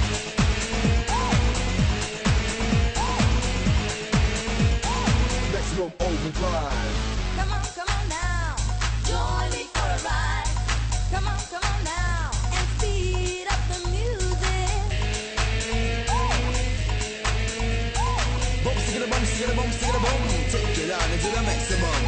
D: Maximum overdrive.
F: Come on now. Join me for a ride. Come on now. And speed up the music.
D: Boom, stick it a boom, stick it a boom, stick it a boom. Take it out into the maximum.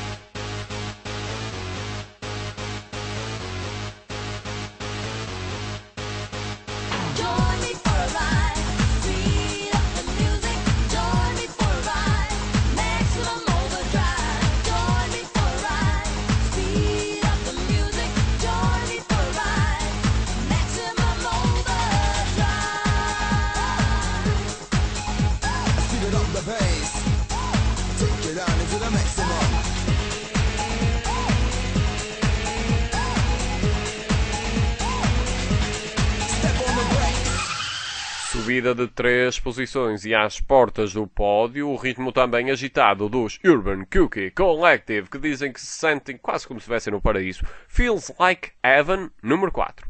F: Join me for a ride. Speed up the music. Join me for a ride. Maximum overdrive. Join me for a ride. Speed up the music. Join me for a ride. Maximum overdrive.
D: Speed it up the bass. Take it out into the maximum. Step on the brakes.
A: Subida de 3 posições e às portas do pódio, o ritmo também agitado dos Urban Cookie Collective, que dizem que se sentem quase como se estivessem no paraíso. Feels Like Heaven, número 4.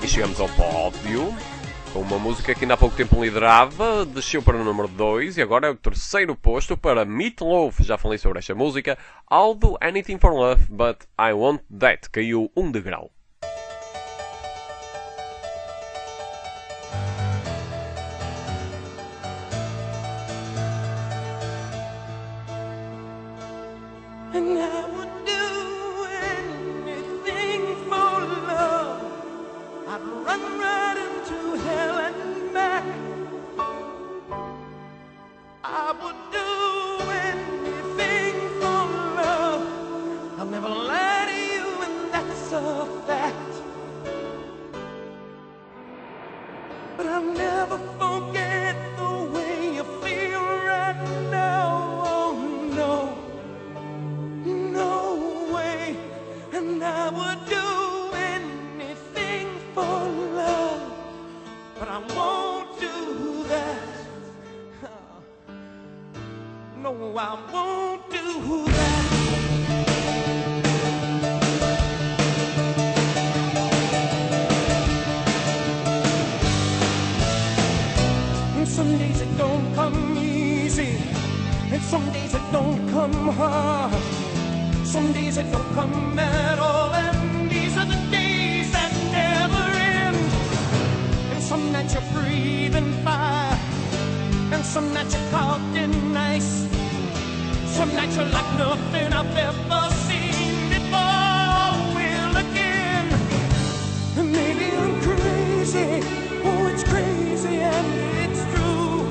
A: chegamos ao pódio com uma música que ainda há pouco tempo liderava, desceu para o número 2 e agora é o terceiro posto para Meat Loaf. Já falei sobre esta música. I'll do anything for love, but I want that. Caiu um degrau.
B: And I would do anything for love. I'd run right into hell and back. I would do anything for love. I'll never lie to you, and that's a fact. But I'll never forget the way you feel right now. Oh no. No way, and I would do anything for love, but I won't do that. No, I won't do that. And some days it don't come easy, and some days it don't come hard. Some days it don't come at all, and these are the days that never end. And some nights you're breathing fire, and some nights you're caught in ice. Some nights you're like nothing I've ever seen before. Will again, and maybe I'm crazy. Oh, it's crazy and it's true.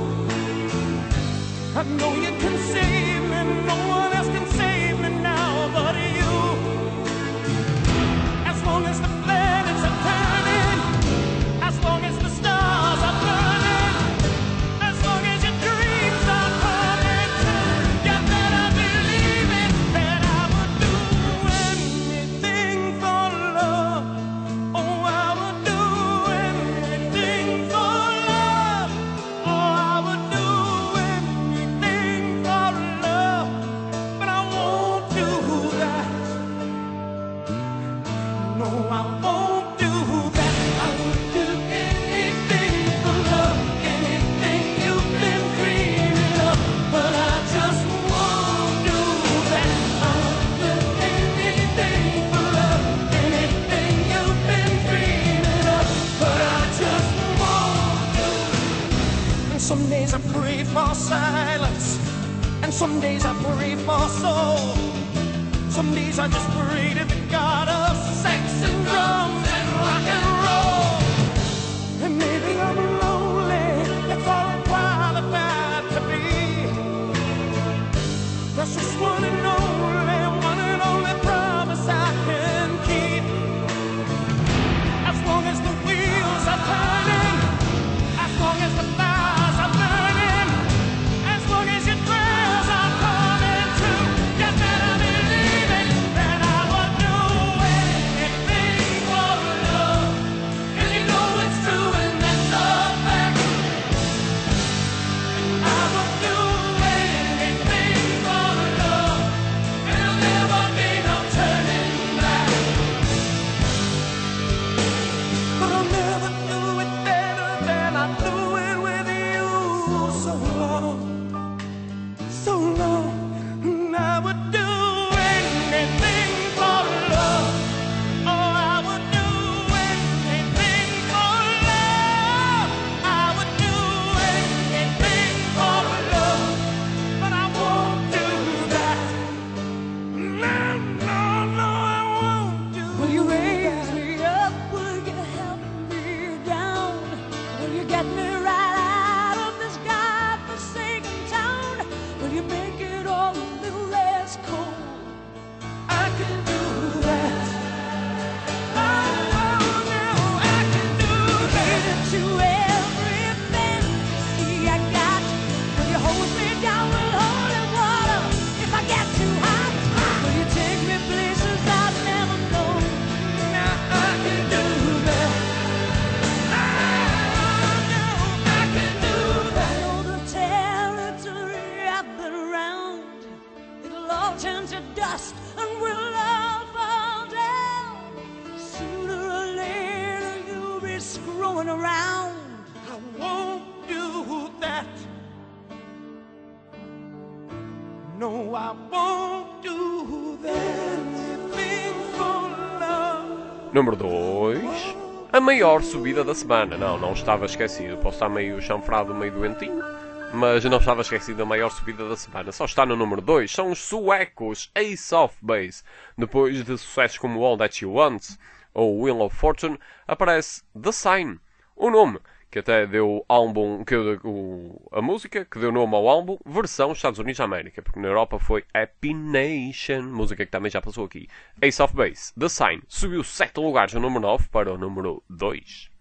B: I know you can save me, no one else can save me now but you. As long as the planets are turning, as long as the stars are burning, as long as your dreams are coming true, you better believe it, that I would do anything for love. Oh, I would do anything for love. Oh, I would do anything for love, but I won't do that. No, I won't do that. I would do anything for love, anything you've been dreaming of, but I just won't do that. I would do anything for love, anything you've been dreaming of, but I just won't do it. And some days I pray for silence, and some days I pray for soul. Some days I just pray to the God of sex and drums and rock and roll. And maybe I'm lonely, that's all I'm qualified to be. That's just one and only promise I can keep. As long as the wheels are turning, as long as the fires are burning, as long as your prayers are coming true, you better believe it, that I would do anything for love. And you know it's true, and that's a fact. I would do anything for love, and there'll never be no turning back. But I'll never do it better than I do it with you. So long, and I would do anything for love. Oh, I would do anything for love. I would do anything for love, but I won't do that. No, I won't do. Will you raise me up? Will you help me down? Will you get me right out of this godforsaken town? Will you make it all a little less cold? I can do that. Oh, no, I can do that. To every fantasy I got. Will you hold me down with holy water if I get too hot? Will you take me places I've never known? Now I can do that. Oh, no, I can do that. I know the territory I've been around. It'll all turn to dust and we'll all fall down. Sooner or later you'll be No, I won't do anything for love.
A: Número 2. A maior subida da semana. Não estava esquecido. Posso estar meio chanfrado, meio doentinho, mas não estava esquecido da maior subida da semana. Só está no número 2. São os suecos Ace of Base. Depois de sucessos como All That You Want ou Wheel of Fortune, aparece The Sign. O nome que até deu álbum, a música que deu nome ao álbum, versão Estados Unidos da América, porque na Europa foi Happy Nation, música que também já passou aqui. Ace of Base, The Sign, subiu 7 lugares do número 9 para o número 2.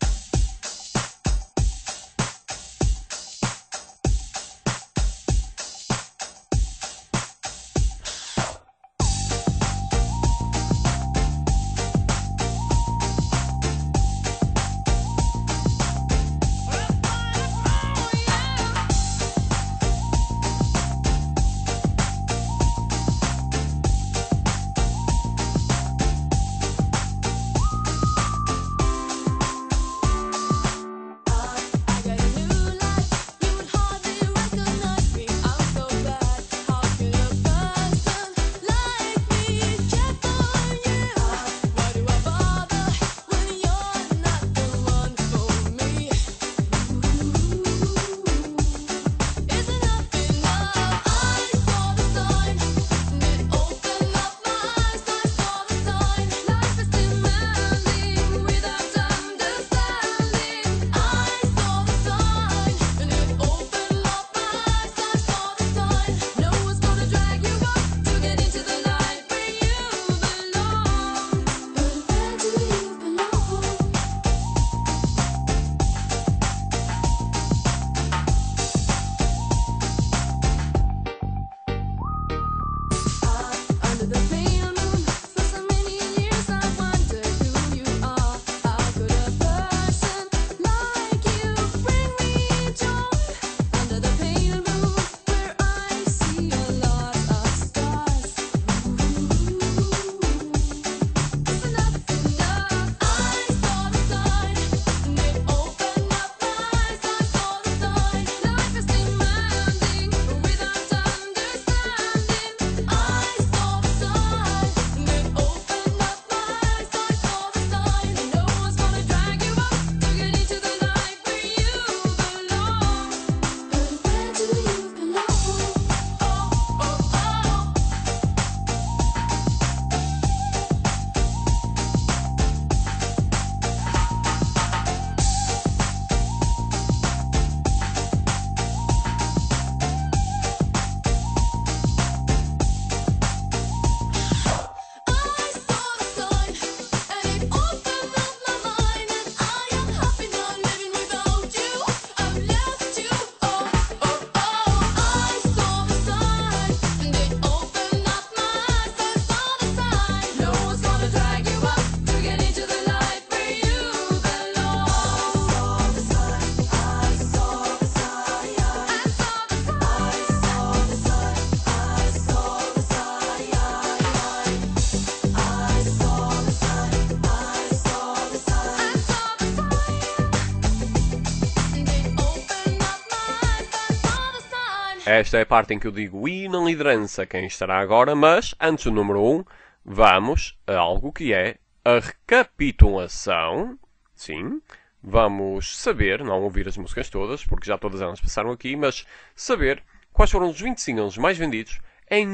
A: Esta é a parte em que eu digo e na liderança quem estará agora, mas antes do número 1, vamos a algo que é a recapitulação. Sim, vamos saber, não ouvir as músicas todas, porque já todas elas passaram aqui, mas saber quais foram os 20 singles mais vendidos em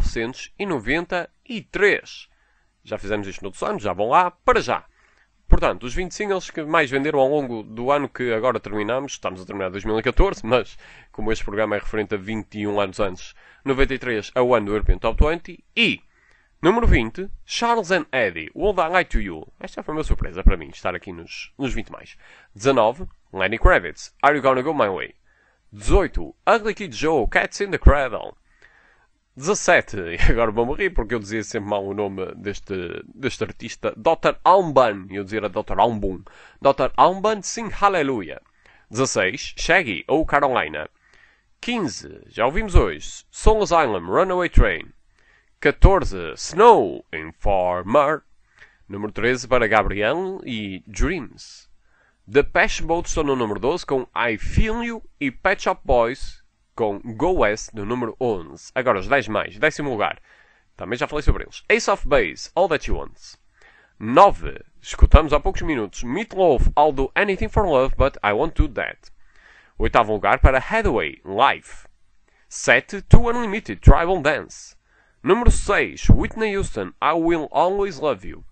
A: 1993. Já fizemos isto noutros anos, já vão lá, para já. Portanto, os 20 singles que mais venderam ao longo do ano que agora terminamos, estamos a terminar 2014, mas como este programa é referente a 21 anos antes, 93 é o ano do European Top 20, e número 20, Charles and Eddie, Would I Lie to You. Esta foi uma surpresa para mim, estar aqui nos 20 mais. 19, Lenny Kravitz, Are You Gonna Go My Way. 18, Ugly Kid Joe, Cats in the Cradle. 17, e agora vou morrer porque eu dizia sempre mal o nome deste artista, Dr. Alban, eu dizia Dr. Alban. Dr. Alban, Sing Hallelujah. 16, Shaggy ou Carolina. 15, já ouvimos hoje, Soul Asylum, Runaway Train. 14, Snow, Informer. Número 13 para Gabriel e Dreams. Depeche Mode estão no número 12 com I Feel You e Pet Shop Boys com Go West no número 11. Agora os 10 mais, 10º lugar. Também já falei sobre eles. Ace of Base, All That You Want. 9. Escutamos há poucos minutos. Meatloaf, I'll Do Anything For Love, But I Won't Do That. 8º lugar para Hathaway, Life. 7. To Unlimited, Tribal Dance. Número 6. Whitney Houston, I Will Always Love You.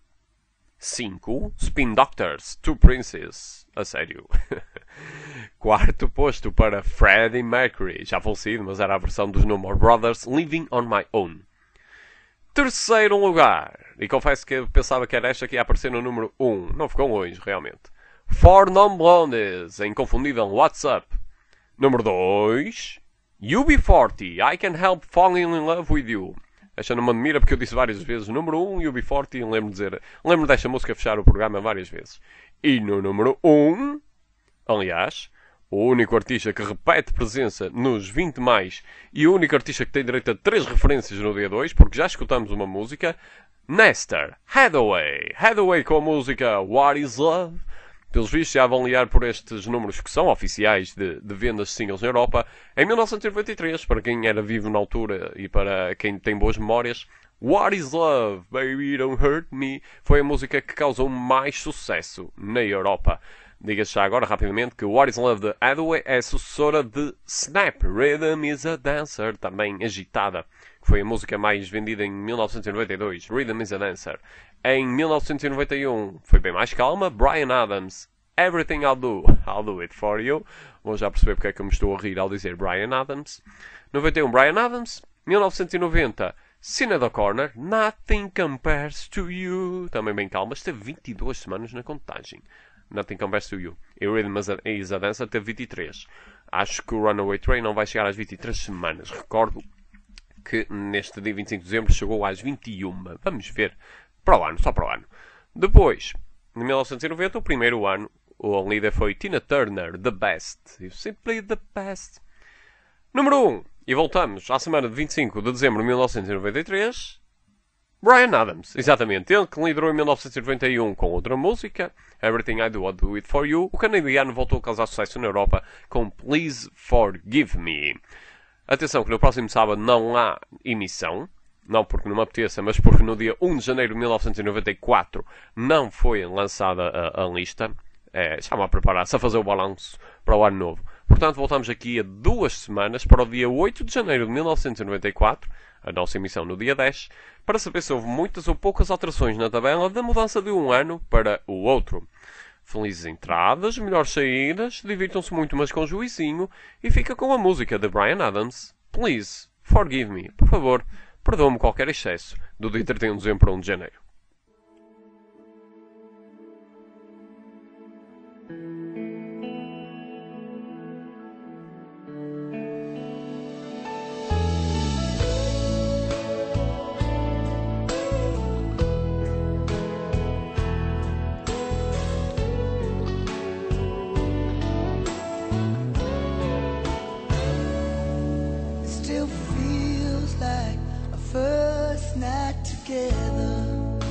A: 5. Spin Doctors, Two Princes. A sério. 4º posto para Freddie Mercury, já falecido, mas era a versão dos No More Brothers, Living On My Own. 3º lugar, e confesso que eu pensava que era esta que ia aparecer no número 1, não ficou longe, realmente. Four Non Blondes, a inconfundível What's Up. Número 2, UB40, I Can't Help Falling In Love With You. Esta não me admira porque eu disse várias vezes número 1, UB40, lembro desta música fechar o programa várias vezes. E no número 1, aliás, o único artista que repete presença nos 20 mais e o único artista que tem direito a 3 referências no dia 2, porque já escutamos uma música, Nestor, Hathaway com a música What Is Love. Pelos vistos já vão liar por estes números que são oficiais de vendas de singles na Europa. Em 1993, para quem era vivo na altura e para quem tem boas memórias, What Is Love, Baby Don't Hurt Me, foi a música que causou mais sucesso na Europa. Diga-se já agora, rapidamente, que What Is Love de Hathaway é a sucessora de Snap, Rhythm Is a Dancer, também agitada, que foi a música mais vendida em 1992, Rhythm Is a Dancer. Em 1991 foi bem mais calma, Bryan Adams, Everything I'll Do It For You. Vou já perceber porque é que eu me estou a rir ao dizer Bryan Adams. 91, Bryan Adams. 1990, Sinead O'Connor, Nothing Compares To You. Também bem calma, esteve 22 semanas na contagem. Nothing Compares To You. E Rhythm Is a Dancer teve 23. Acho que o Runaway Train não vai chegar às 23 semanas. Recordo que neste dia 25 de dezembro chegou às 21. Vamos ver. Para o ano, só para o ano. Depois, em 1990, o primeiro ano, o líder foi Tina Turner, The Best. Simply The Best. Número 1. E voltamos à semana de 25 de dezembro de 1993. Bryan Adams, exatamente. Ele que liderou em 1991 com outra música, Everything I Do, I'll Do It For You. O canadiano voltou a causar sucesso na Europa com Please Forgive Me. Atenção que no próximo sábado não há emissão. Não porque não me apeteça, mas porque no dia 1 de janeiro de 1994 não foi lançada a lista. Está-me a preparar-se a fazer o balanço para o ano novo. Portanto, voltamos aqui a 2 semanas para o dia 8 de janeiro de 1994, a nossa emissão no dia 10, para saber se houve muitas ou poucas alterações na tabela da mudança de um ano para o outro. Felizes entradas, melhores saídas, divirtam-se muito mas com juizinho e fica com a música de Bryan Adams, Please Forgive Me. Por favor, perdoa-me qualquer excesso do dia 31 de dezembro para 1 de janeiro.
B: Still feels like a first night together.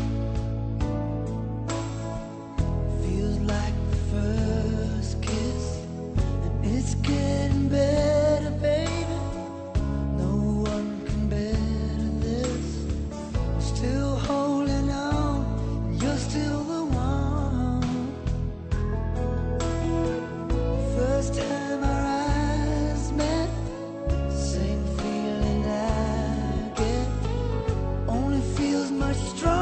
B: Feels like the first kiss, and it's getting better, baby. No one can better this. I'm still holding on, you're still the one. First time our eyes met, same feeling I get, only feels much stronger.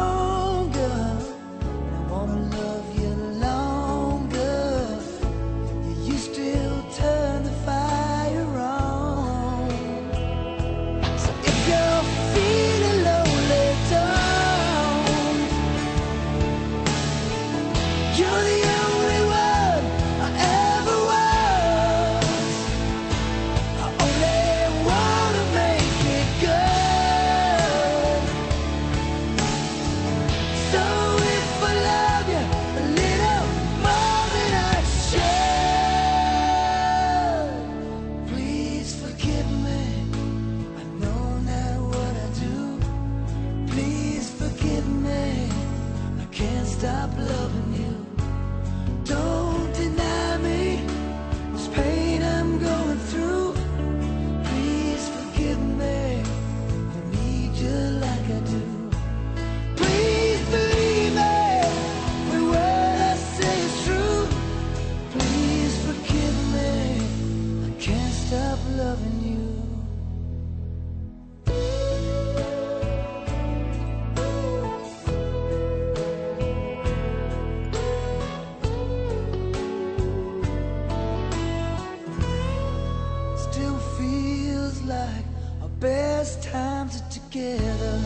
B: best times are together.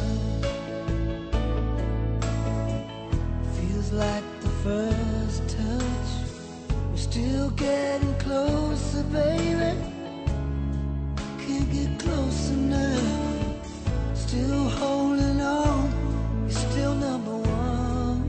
B: Feels like the first touch. We're still getting closer, baby. Can't get close enough. Still holding on. You're still number one.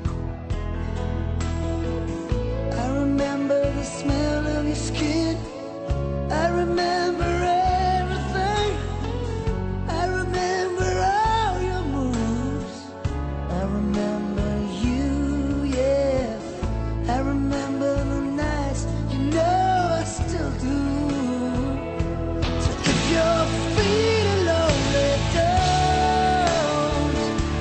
B: I remember the smell of your skin. I remember everything. I remember all your moves. I remember you, yeah. I remember the nights, you know I still do. So if your feet are lonely, don't.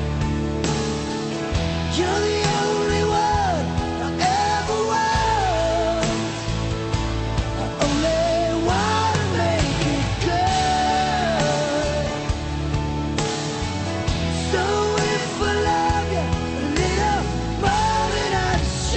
B: You're the only one I ever want. I only wanna make it good. So if I love you a little more than I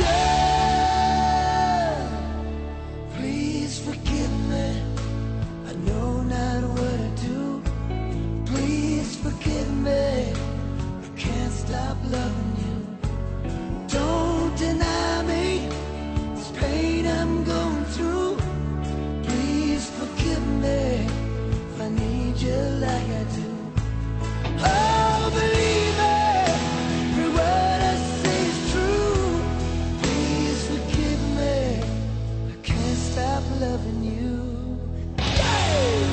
B: should, please forgive me. I know not what I do. Please forgive me. I can't stop loving you. Don't deny me this pain I'm going through. Please forgive me if I need you like I do. Oh, believe me, every word I say is true. Please forgive me, I can't stop loving you. Hey!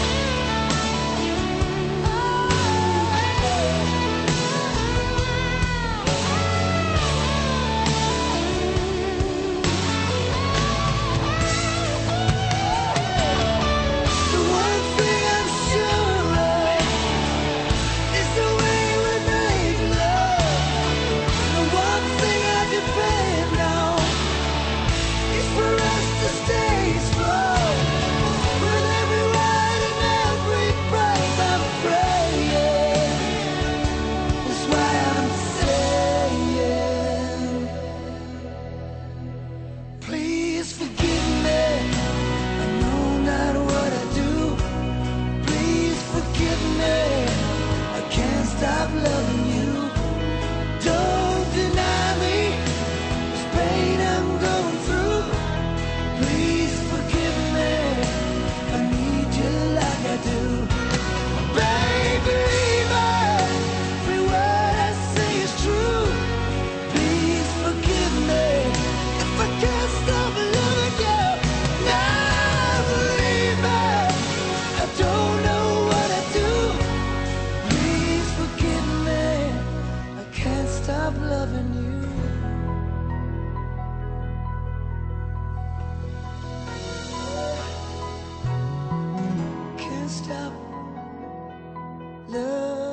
B: The one thing I'm sure of is the way we make love. The one thing I depend on is for us to stay strong. With every word and every breath I'm praying. That's why I'm saying, please forgive me. I know not what I do. Please forgive me. I can't stop loving you. Don't deny me this pain I'm going through. Please forgive me. I need you like I do. Baby, every word I say is true. Please forgive me if I can't stop loving you. Now believe me, I don't know what I do. Please forgive me, I can't stop loving you. Can't stop loving